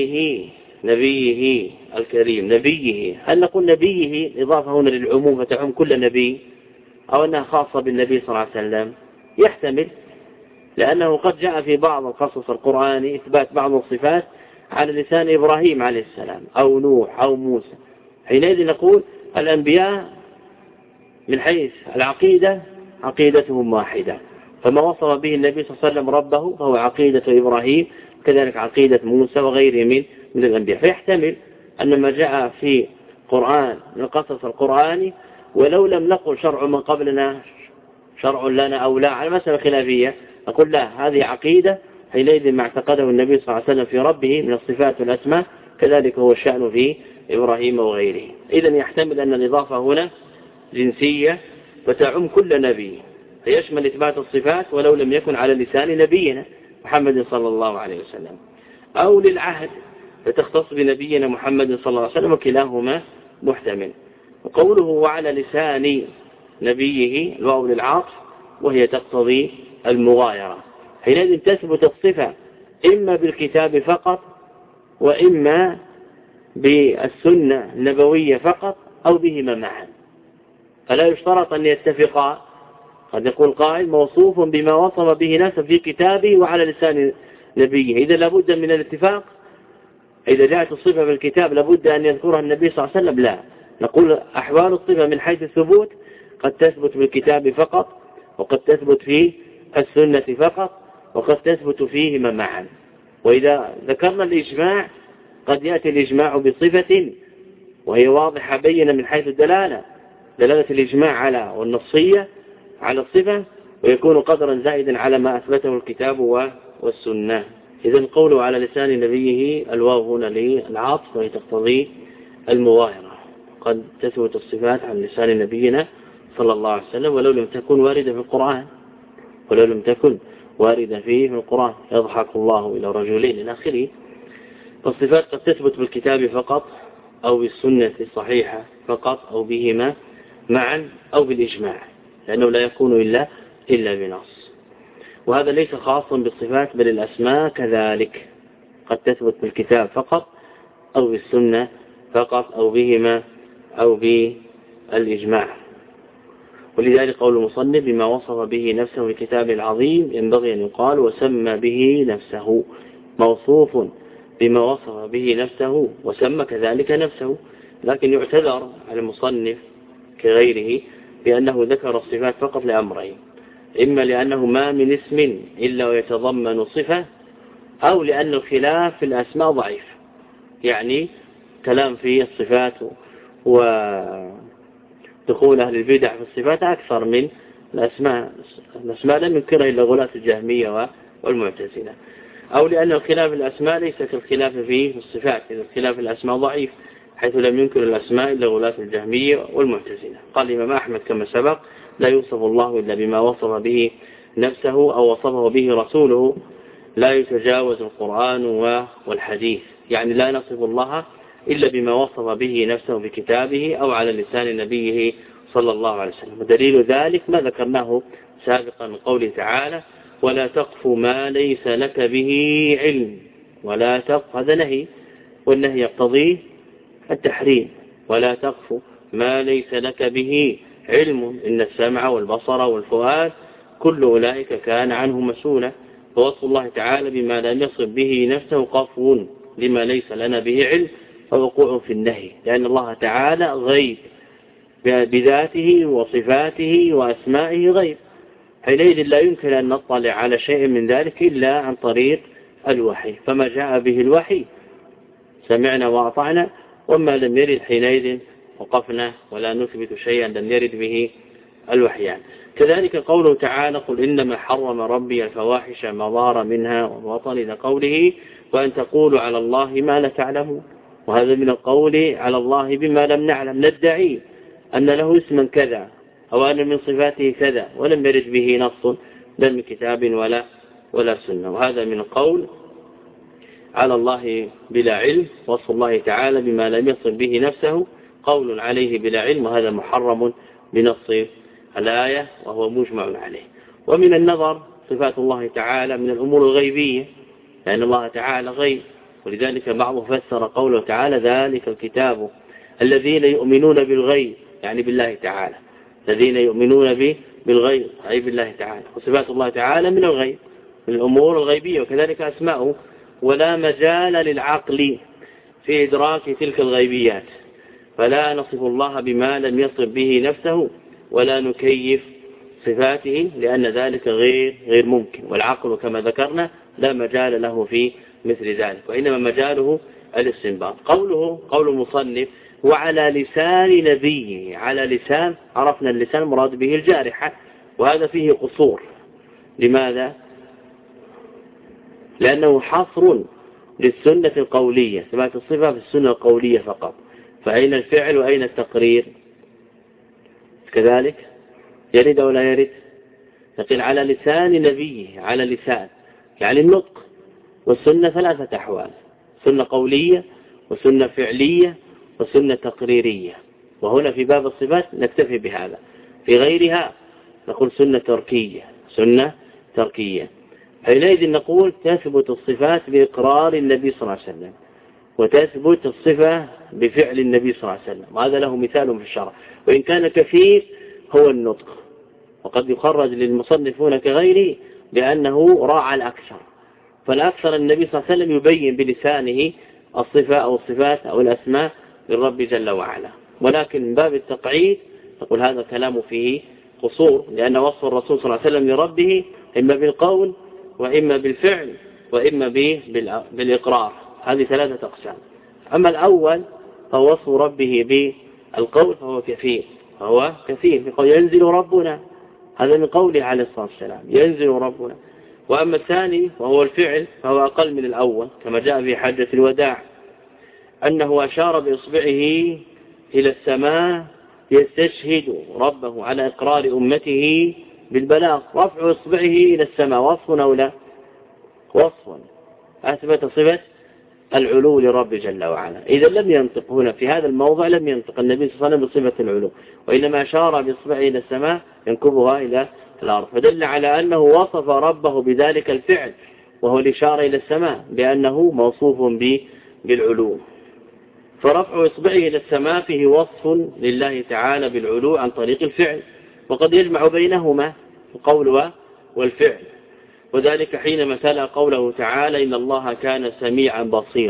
S1: نبيه الكريم. نبيه، هل نقول نبيه إضافة هنا للعموم فتعم كل نبي أو أنها خاصة بالنبي صلى الله عليه وسلم؟ يحتمل، لأنه قد جاء في بعض القصص القرآني إثبات بعض الصفات على لسان إبراهيم عليه السلام أو نوح أو موسى. حينئذ نقول الأنبياء من حيث العقيدة عقيدتهم واحدة، فما وصف به النبي صلى الله عليه وسلم ربه فهو عقيدة إبراهيم، كذلك عقيدة موسى وغيره من الأنبياء. فيحتمل أن ما جاء في قرآن من القصص القرآني ولو لم نقل شرع من قبلنا شرع لنا أو لا على مسألة خلافية، نقول لا هذه عقيدة حينئذ ما اعتقده النبي صلى الله عليه وسلم في ربه من الصفات والأسماء كذلك هو الشأن في إبراهيم وغيره. إذن يحتمل أن الإضافة هنا جنسية فتعم كل نبي، فيشمل إثبات الصفات ولو لم يكن على لسان نبينا محمد صلى الله عليه وسلم، أو للعهد فتختص بنبينا محمد صلى الله عليه وسلم، وكلاهما محتمل. وقوله وعلى لسان نبيه الواو للعطف وهي تقتضي المغايرة، حينئذ تثبت الصفة إما بالكتاب فقط وإما بالسنة النبوية فقط أو بهما معا، فلا يشترط أن يتفقا. قد يقول قائل موصوف بما وصف به نفسه في كتابه وعلى لسان نبيه، إذا لابد من الاتفاق. إذا جاءت الصفة بالكتاب لابد أن يذكرها النبي صلى الله عليه وسلم؟ لا، نقول أحوال الصفة من حيث الثبوت قد تثبت بالكتاب فقط وقد تثبت في السنة فقط وقد تثبت فيهما معا. وإذا ذكرنا الإجماع قد يأتي الإجماع بصفة وهي واضحة بينة من حيث دلالة الإجماع على والنصية على الصفة، ويكون قدرا زائدا على ما أثبته الكتاب والسنة. إذن قوله على لسان نبيه الواو هنا للعطف وهي تقتضي المغايرة، قد تثبت الصفات على لسان نبينا صلى الله عليه وسلم ولو لم تكن واردة في القرآن، فيه في القرآن يضحك الله إلى رجلين إلى آخره. فالصفات قد تثبت بالكتاب فقط أو بالسنة الصحيحة فقط أو بهما معا أو بالإجماع، لأنه لا يكون إلا بنص. وهذا ليس خاصا بالصفات بل الأسماء كذلك قد تثبت بالكتاب فقط أو بالسنة فقط أو بهما أو بالإجماع. ولذلك قول المصنف بما وصف به نفسه في كتابه العظيم ينبغي أن يقال وسمى به نفسه، موصوف بما وصف به نفسه وسمى كذلك نفسه. لكن يعتذر على المصنف كغيره بأنه ذكر الصفات فقط لأمرين: إما لأنه ما من اسم إلا ويتضمن صفة، أو لأن الخلاف في الأسماء ضعيف، يعني كلام في الصفات ودخول أهل البدع في الصفات أكثر من الأسماء لم ينكرها إلا غلاة الجهمية والمعتزلة، أو لأن الخلاف في الأسماء ليس كالخلاف في الصفات، إذا الخلاف في الأسماء ضعيف حيث لم ينكر الأسماء إلا غلاة الجهمية والمعتزلة. قال الإمام أحمد كما سبق: لا يوصف الله إلا بما وصف به نفسه أو وصفه به رسوله، لا يتجاوز القرآن والحديث، يعني لا نصف الله إلا بما وصف به نفسه بكتابه أو على لسان نبيه صلى الله عليه وسلم. ودليل ذلك ما ذكرناه سابقا من قوله تعالى: ولا تقف ما ليس لك به علم. ولا تقف هذا نهي، والنهي يقتضي التحريم. ولا تقف ما ليس لك به علم إن السمع والبصر والفؤاد كل أولئك كان عنه مسؤولا. فوصف الله تعالى بما لم يصف به نفسه قفو لما ليس لنا به علم فوقوع في النهي، لأن الله تعالى غيب بذاته وصفاته وأسمائه غيب، حينئذ لا يمكن أن نطلع على شيء من ذلك إلا عن طريق الوحي. فما جاء به الوحي سمعنا وأطعنا، وما لم يرد حينئذ وقفنا ولا نثبت شيئا لم يرد به الوحيان. كذلك قوله تعالى: قل إنما حرم ربي الفواحش ما ظهر منها وما بطن، إلى قوله: وأن تقولوا على الله ما لا تعلمون. وهذا من القول على الله بما لم نعلم، ندعي أن له اسما كذا أو أن من صفاته كذا، ولم يرد به نص لا من كتاب ولا سنة. وهذا من القول على الله بلا علم، وصف الله تعالى بما لم يصف به نفسه قول عليه بلا علم، وهذا محرم بنص الآية وهو مجمع عليه. ومن النظر صفات الله تعالى من الأمور الغيبية، لأن الله تعالى غيب، ولذلك بعضهم فسر قوله تعالى ذلك الكتاب الذين يؤمنون بالغيب، يعني بالله تعالى، الذين يؤمنون بالغيب أي بالله تعالى. وصفات الله تعالى من الغيب، من الأمور الغيبية، وكذلك أسماؤه، ولا مجال للعقل في إدراك تلك الغيبيات، فلا نصف الله بما لم يصف به نفسه ولا نكيف صفاته، لأن ذلك غير ممكن، والعقل كما ذكرنا لا مجال له في مثل ذلك، وإنما مجاله الاستنباط. قول المصنف وعلى لسان نبيه، على لسان، عرفنا اللسان مراد به الجارحة، وهذا فيه قصور. لماذا؟ لأنه حصر للسنة القولية، ثبات الصفة في السنة القولية فقط، فأين الفعل وأين التقرير؟ كذلك يرد أو لا يرد؟ نقول على لسان نبيه، على لسان يعني النطق، والسنة ثلاثة أحوال: سنة قولية، وسنة فعلية، وسنة تقريرية. وهنا في باب الصفات نكتفي بهذا، في غيرها نقول سنة تركية. حينئذ نقول تثبت الصفات بإقرار النبي صلى الله عليه وسلم، وتثبت الصفة بفعل النبي صلى الله عليه وسلم، وهذا له مثال في الشرع، وإن كان كثير هو النطق. وقد يخرج للمصنفون كغيره بأنه راعى الأكثر، فالأكثر النبي صلى الله عليه وسلم يبين بلسانه الصفة أو الصفات أو الأسماء للرب جل وعلا. ولكن من باب التقعيد نقول هذا كلام فيه قصور، لأن وصف الرسول صلى الله عليه وسلم لربه إما بالقول وإما بالفعل وإما بالإقرار، هذه ثلاثة أقسام. أما الأول فهو وصف ربه بالقول فهو كثير، ينزل ربنا، هذا من قوله عليه الصلاة والسلام ينزل ربنا. وأما الثاني وهو الفعل فهو أقل من الأول، كما جاء في حجة الوداع أنه أشار بإصبعه إلى السماء يستشهد ربه على إقرار أمته بالبلاغ. رفع إصبعه إلى السماء وصف أو لا؟ وصف، أثبت صفة العلو لرب جل وعلا. إذا لم ينطق هنا في هذا الموضع، لم ينطق النبي صلى الله عليه وسلم بصفة العلو، وإنما أشار بإصبعه إلى السماء ينكبها إلى الأرض، فدل على أنه وصف ربه بذلك الفعل، وهو الإشارة إلى السماء بأنه موصوف بالعلو. فرفع إصبعه إلى السماء فيه وصف لله تعالى بالعلو عن طريق الفعل، وقد يجمع بينهما القول والفعل، وذلك حينما تلا قوله تعالى إن الله كان سميعا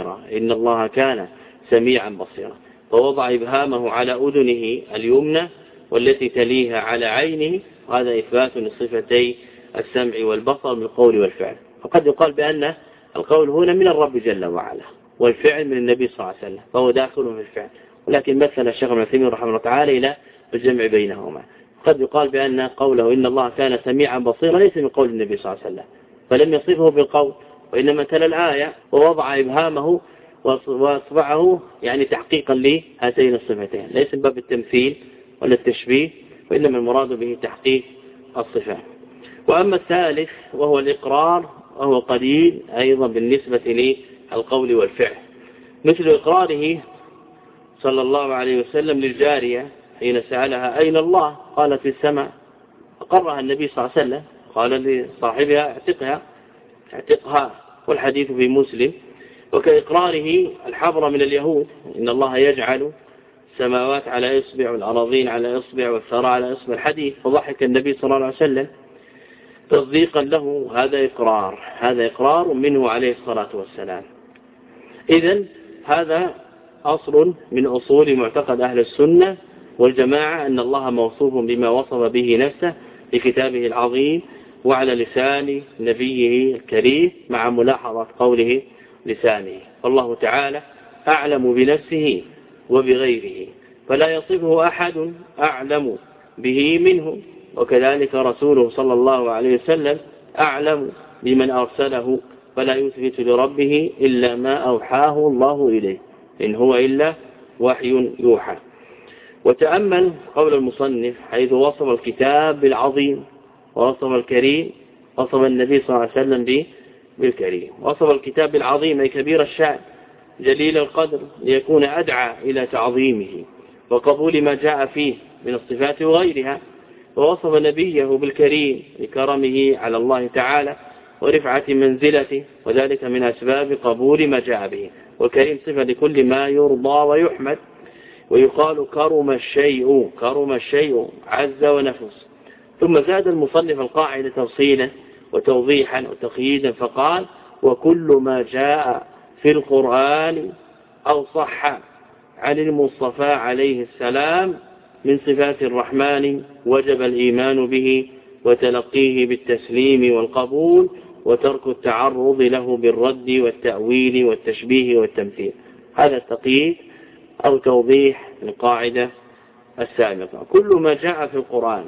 S1: بصيرا، فوضع إبهامه على أذنه اليمنى والتي تليها على عينه، وهذا إثبات لصفتي السمع والبصر بالقول والفعل. فقد يقال بأن القول هنا من الرب جل وعلا، والفعل من النبي صلى الله عليه وسلم، فهو داخل في الفعل، ولكن مثل الشيخ ابن عثيمين رحمه الله تعالى إلى الجمع بينهما. قد يقال بأن قوله إن الله كان سميعا بصيرا ليس من قول النبي صلى الله عليه وسلم، فلم يصفه بالقول، وإنما تلا الآية ووضع إبهامه وأصبعه يعني تحقيقا لهاتين الصفتين، ليس من باب التمثيل ولا التشبيه، وإنما المراد به تحقيق الصفات. وأما الثالث وهو الإقرار، وهو قليل أيضا بالنسبة للقول والفعل، مثل إقراره صلى الله عليه وسلم للجارية حين سألها أين الله؟ قالت في السماء، أقرها النبي صلى الله عليه وسلم، قال لصاحبها اعتقها، والحديث في مسلم. وكإقراره الحبر من اليهود إن الله يجعل السماوات على إصبع والأراضين على إصبع والثرى على إصبع، الحديث، فضحك النبي صلى الله عليه وسلم تصديقا له. هذا إقرار منه عليه الصلاة والسلام. إذن هذا أصل من أصول معتقد أهل السنة والجماعة، أن الله موصوف بما وصف به نفسه في كتابه العظيم وعلى لسان نبيه الكريم، مع ملاحظة قوله لسانه. والله تعالى أعلم بنفسه وبغيره، فلا يصفه أحد أعلم به منه، وكذلك رسوله صلى الله عليه وسلم أعلم بمن أرسله، فلا يثبت لربه إلا ما أوحاه الله إليه، إن هو إلا وحي يوحى. وتأمل قول المصنف حيث وصف الكتاب بالعظيم ووصف الكريم، وصف النبي صلى الله عليه وسلم بالكريم. وصف الكتاب بالعظيم أي كبير الشأن جليل القدر ليكون أدعى إلى تعظيمه وقبول ما جاء فيه من الصفات وغيرها. ووصف نبيه بالكريم لكرمه على الله تعالى ورفعة منزلته، وذلك من أسباب قبول ما جاء به. والكريم صفة لكل ما يرضى ويحمد، ويقال كرم الشيء عز ونفس. ثم زاد المصنف القاعدة تفصيلا وتوضيحا وتقييدا فقال: وكل ما جاء في القرآن أو صح عن المصطفى عليه السلام من صفات الرحمن وجب الإيمان به وتلقيه بالتسليم والقبول وترك التعرض له بالرد والتأويل والتشبيه والتمثيل. هذا التقييد أو توضيح القاعدة السابقة. كل ما جاء في القرآن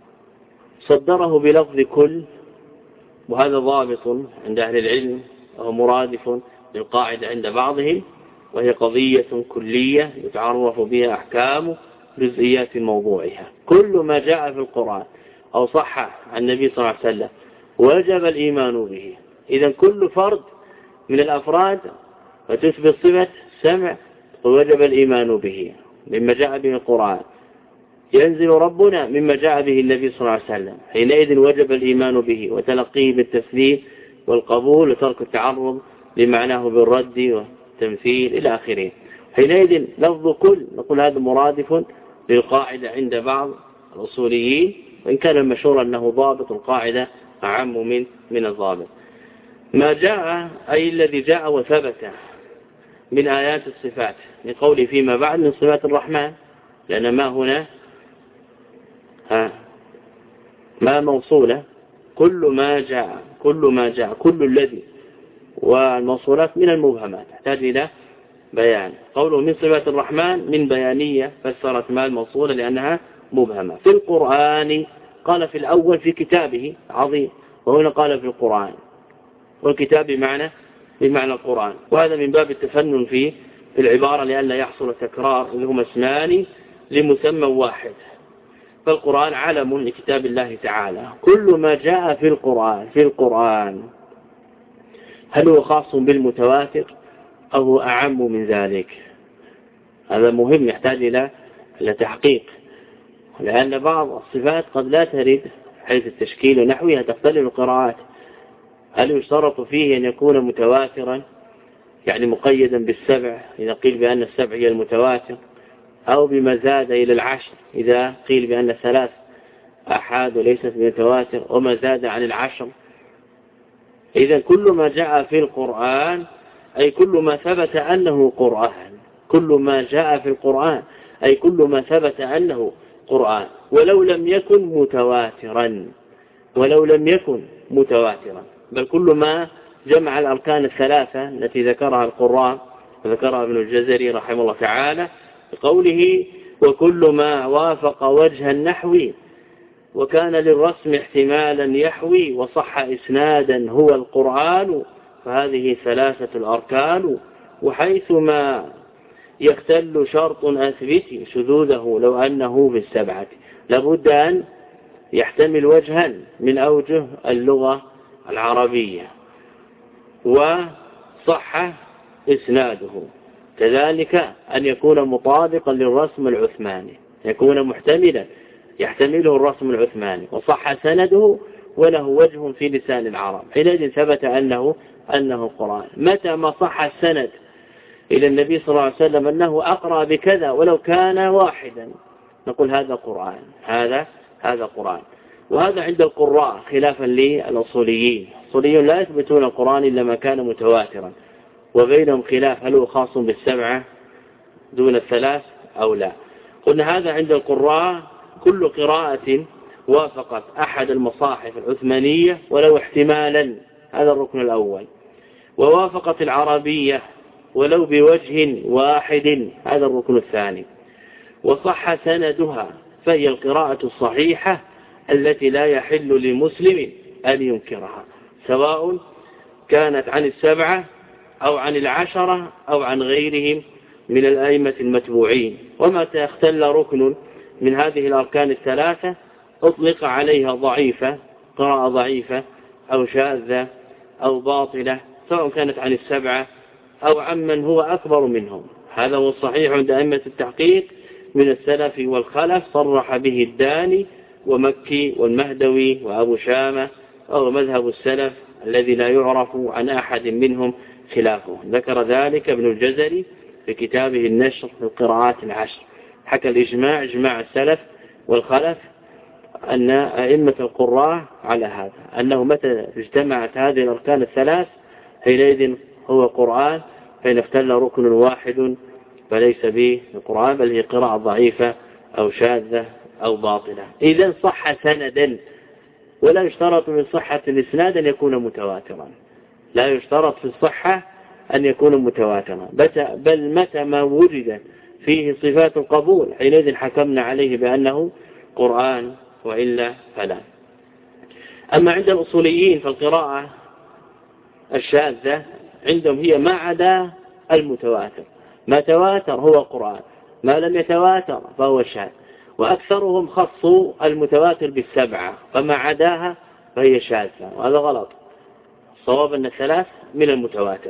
S1: صدره بلفظ كل، وهذا ضابط عند أهل العلم وهو مرادف للقاعدة عند بعضهم، وهي قضية كلية يتعرف بها أحكام جزئيات موضوعها. كل ما جاء في القرآن أو صح عن النبي صلى الله عليه وسلم وجب الإيمان به. إذا كل فرد من الأفراد وتثبت صفة سمع ووجب الإيمان به مما جاء به القرآن. ينزل ربنا مما جاء به النبي صلى الله عليه وسلم، حينئذ وجب الإيمان به وتلقيه بالتسليم والقبول وترك التعرض لمعناه بالرد والتمثيل إلى آخره. حينئذ لفظ كل نقول هذا مرادف للقاعدة عند بعض الأصوليين، وإن كان المشهور أنه ضابط القاعدة أعم من الضابط. ما جاء أي الذي جاء وثبت من آيات الصفات لقول فيما بعد من صفات الرحمن، لأن ما هنا ما موصولة. كل ما جاء كل الذي، والموصولات من المبهمات تحتاج إلى بيان. قوله من صفات الرحمن من بيانية فسرت ما الموصولة لأنها مبهمة. في القرآن قال في الأول في كتابه عظيم، وهنا قال في القرآن، والكتاب بمعنى القرآن، وهذا من باب التفنن في العبارة لئلا يحصل تكرار، اللي هما اسمان لمسمى واحد. فالقرآن علم لكتاب الله تعالى. كل ما جاء في القرآن هل هو خاص بالمتواتر أو هو أعم من ذلك؟ هذا مهم يحتاج إلى تحقيق، لأن بعض الصفات قد لا ترد حيث التشكيل ونحوها تختلف القراءات. هل يشترط فيه أن يكون متواترا يعني مقيدا بالسبع إذا قيل بأن السبع هي المتواتر، أو بما زاد إلى العشر إذا قيل بأن 3 أحاد وليست متواتر، وما زاد عن 10. إذا كل ما جاء في القرآن أي كل ما ثبت أنه قرآن. كل ما جاء في القرآن أي كل ما ثبت أنه قرآن ولو لم يكن متواترا، بل كل ما جمع الأركان الثلاثة التي ذكرها القراء وذكرها ابن الجزري رحمه الله تعالى بقوله: وكل ما وافق وجه النحو وكان للرسم احتمالا يحوي وصح إسنادا هو القرآن، فهذه 3 الأركان. وحيثما يختل شرط أثبت شذوذه لو أنه في 7، لابد أن يحتمل وجها من أوجه اللغة العربية وصح إسناده، كذلك أن يكون مطابقا للرسم العثماني، يكون محتملا يحتمله الرسم العثماني، وصح سنده وله وجه في لسان العرب، حينئذ ثبت أنه قرآن. متى ما صح السند إلى النبي صلى الله عليه وسلم أنه أقرأ بكذا ولو كان واحدا نقول هذا قرآن، هذا قرآن. وهذا عند القراء خلافا للأصوليين. الأصوليون لا يثبتون القرآن إلا ما كان متواترا، وبينهم خلاف هل هو خاص بال7 دون 3 أو لا. قلنا هذا عند القراء كل قراءة وافقت أحد المصاحف العثمانية ولو احتمالا، هذا الركن الأول، ووافقت العربية ولو بوجه واحد، هذا الركن الثاني، وصح سندها، فهي القراءة الصحيحة التي لا يحل لمسلم أن ينكرها، سواء كانت عن 7 أو عن 10 أو عن غيرهم من الأئمة المتبوعين. ومتى اختل ركن من هذه الأركان الثلاثة أطلق عليها ضعيفة، قراءة ضعيفة أو شاذة أو باطلة، سواء كانت عن السبعة أو عمن هو أكبر منهم. هذا هو الصحيح عند أئمة التحقيق من السلف والخلف، صرح به الداني ومكي والمهدوي وأبو شامة، وهو مذهب السلف الذي لا يعرف عن أحد منهم خلافه. ذكر ذلك ابن الجزري في كتابه النشر في القراءات العشر، حكى الإجماع، إجماع السلف والخلف، أن أئمة القراء على هذا، أنه متى اجتمعت هذه الأركان الثلاث حينئذ هو قرآن، فإن اختل ركن واحد فليس به القرآن، بل هي قراءة ضعيفة أو شاذة أو باطلة. إذن صح سندا، ولا يشترط من صحة الإسناد أن يكون متواترا، لا يشترط في الصحة أن يكون متواترا، بل متى ما وجد فيه صفات القبول حينئذ حكمنا عليه بأنه قرآن، وإلا فلا. أما عند الأصوليين فالقراءة الشاذة عندهم هي ما عدا المتواتر، ما تواتر هو قرآن، ما لم يتواتر فهو شاذ. وأكثرهم خصوا المتواتر بالسبعة، فما عداها فهي شاذة، وهذا غلط. الصواب أن الثلاث من المتواتر،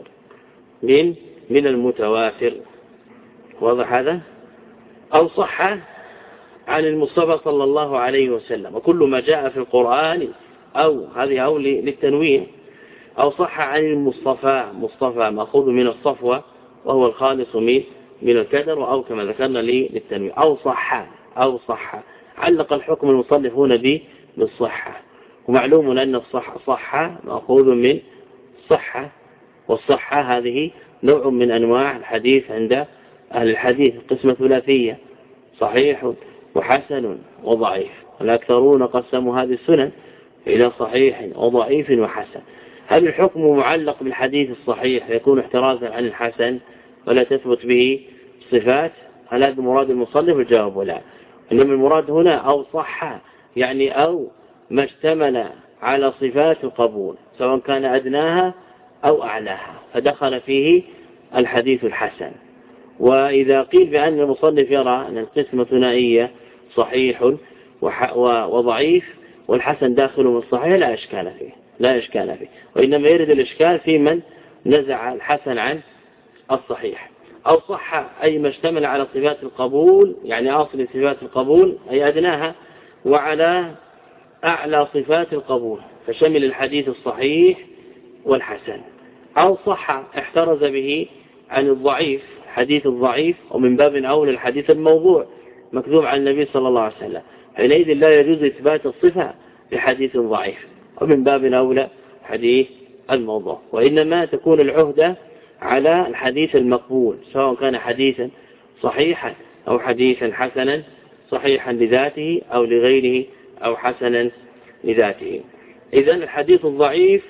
S1: من المتواتر. واضح هذا؟ أو صح عن المصطفى صلى الله عليه وسلم، وكل ما جاء في القرآن، أو هذه أو للتنوين، أو صح عن المصطفى، مصطفى مأخوذ من الصفوة وهو الخالص من الكدر، أو كما ذكرنا للتنوين، أو صح علق الحكم المصنف هنا بالصحة. ومعلوم أن الصحة مأخوذ من صحة، والصحة هذه نوع من أنواع الحديث عند أهل الحديث، قسمة ثلاثية، صحيح وحسن وضعيف، والأكثرون قسموا هذه السنن إلى صحيح وضعيف وحسن. هل الحكم معلق بالحديث الصحيح يكون احترازا عن الحسن ولا تثبت به صفات؟ هل هذا مراد المصنف؟ الجواب لا، إنما المراد هنا أو صح، يعني أو ما اشتمل على صفات القبول سواء كان أدناها أو أعلاها، فدخل فيه الحديث الحسن. وإذا قيل بأن المصنف يرى أن القسمة ثنائية، صحيح وضعيف والحسن داخل من الصحيح، لا إشكال فيه، وإنما يرد الإشكال في من نزع الحسن عن الصحيح. أو صح أي ما اشتمل على صفات القبول، يعني أصل صفات القبول أي أدناها، وعلى أعلى صفات القبول، فشمل الحديث الصحيح والحسن. أو صح احترز به عن الضعيف، حديث الضعيف، ومن باب أولى الحديث الموضوع مكذوب عن النبي صلى الله عليه وسلم، حينئذ لا يجوز إثبات الصفة لحديث ضعيف، ومن باب أولى حديث الموضوع. وإنما تكون العهدة على الحديث المقبول، سواء كان حديثا صحيحا أو حديثا حسنا، صحيحا لذاته أو لغيره أو حسنا لذاته. إذن الحديث الضعيف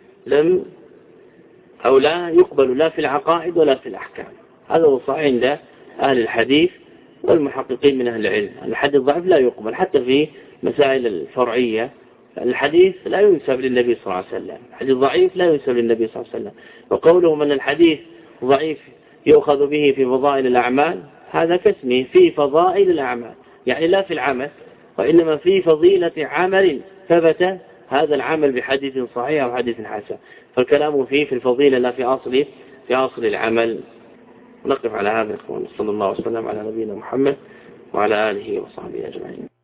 S1: لا يقبل لا في العقائد ولا في الأحكام. هذا هو صحيح عند أهل الحديث والمحققين من أهل العلم. الحديث الضعيف لا يقبل حتى في مسائل الفرعية. الحديث لا ينسب للنبي صلى الله عليه وسلم، الحديث ضعيف لا ينسب للنبي صلى الله عليه وسلم. وقولهم أن الحديث ضعيف يؤخذ به في فضائل الأعمال، هذا كاسمه في فضائل الأعمال، يعني لا في العمل، وإنما في فضيلة عمل ثبت هذا العمل بحديث صحيح أو حديث حسن، فالكلام فيه في الفضيلة لا في أصل العمل. نقف على هذا. صلى الله وسلم على نبينا محمد وعلى آله وصحبه أجمعين.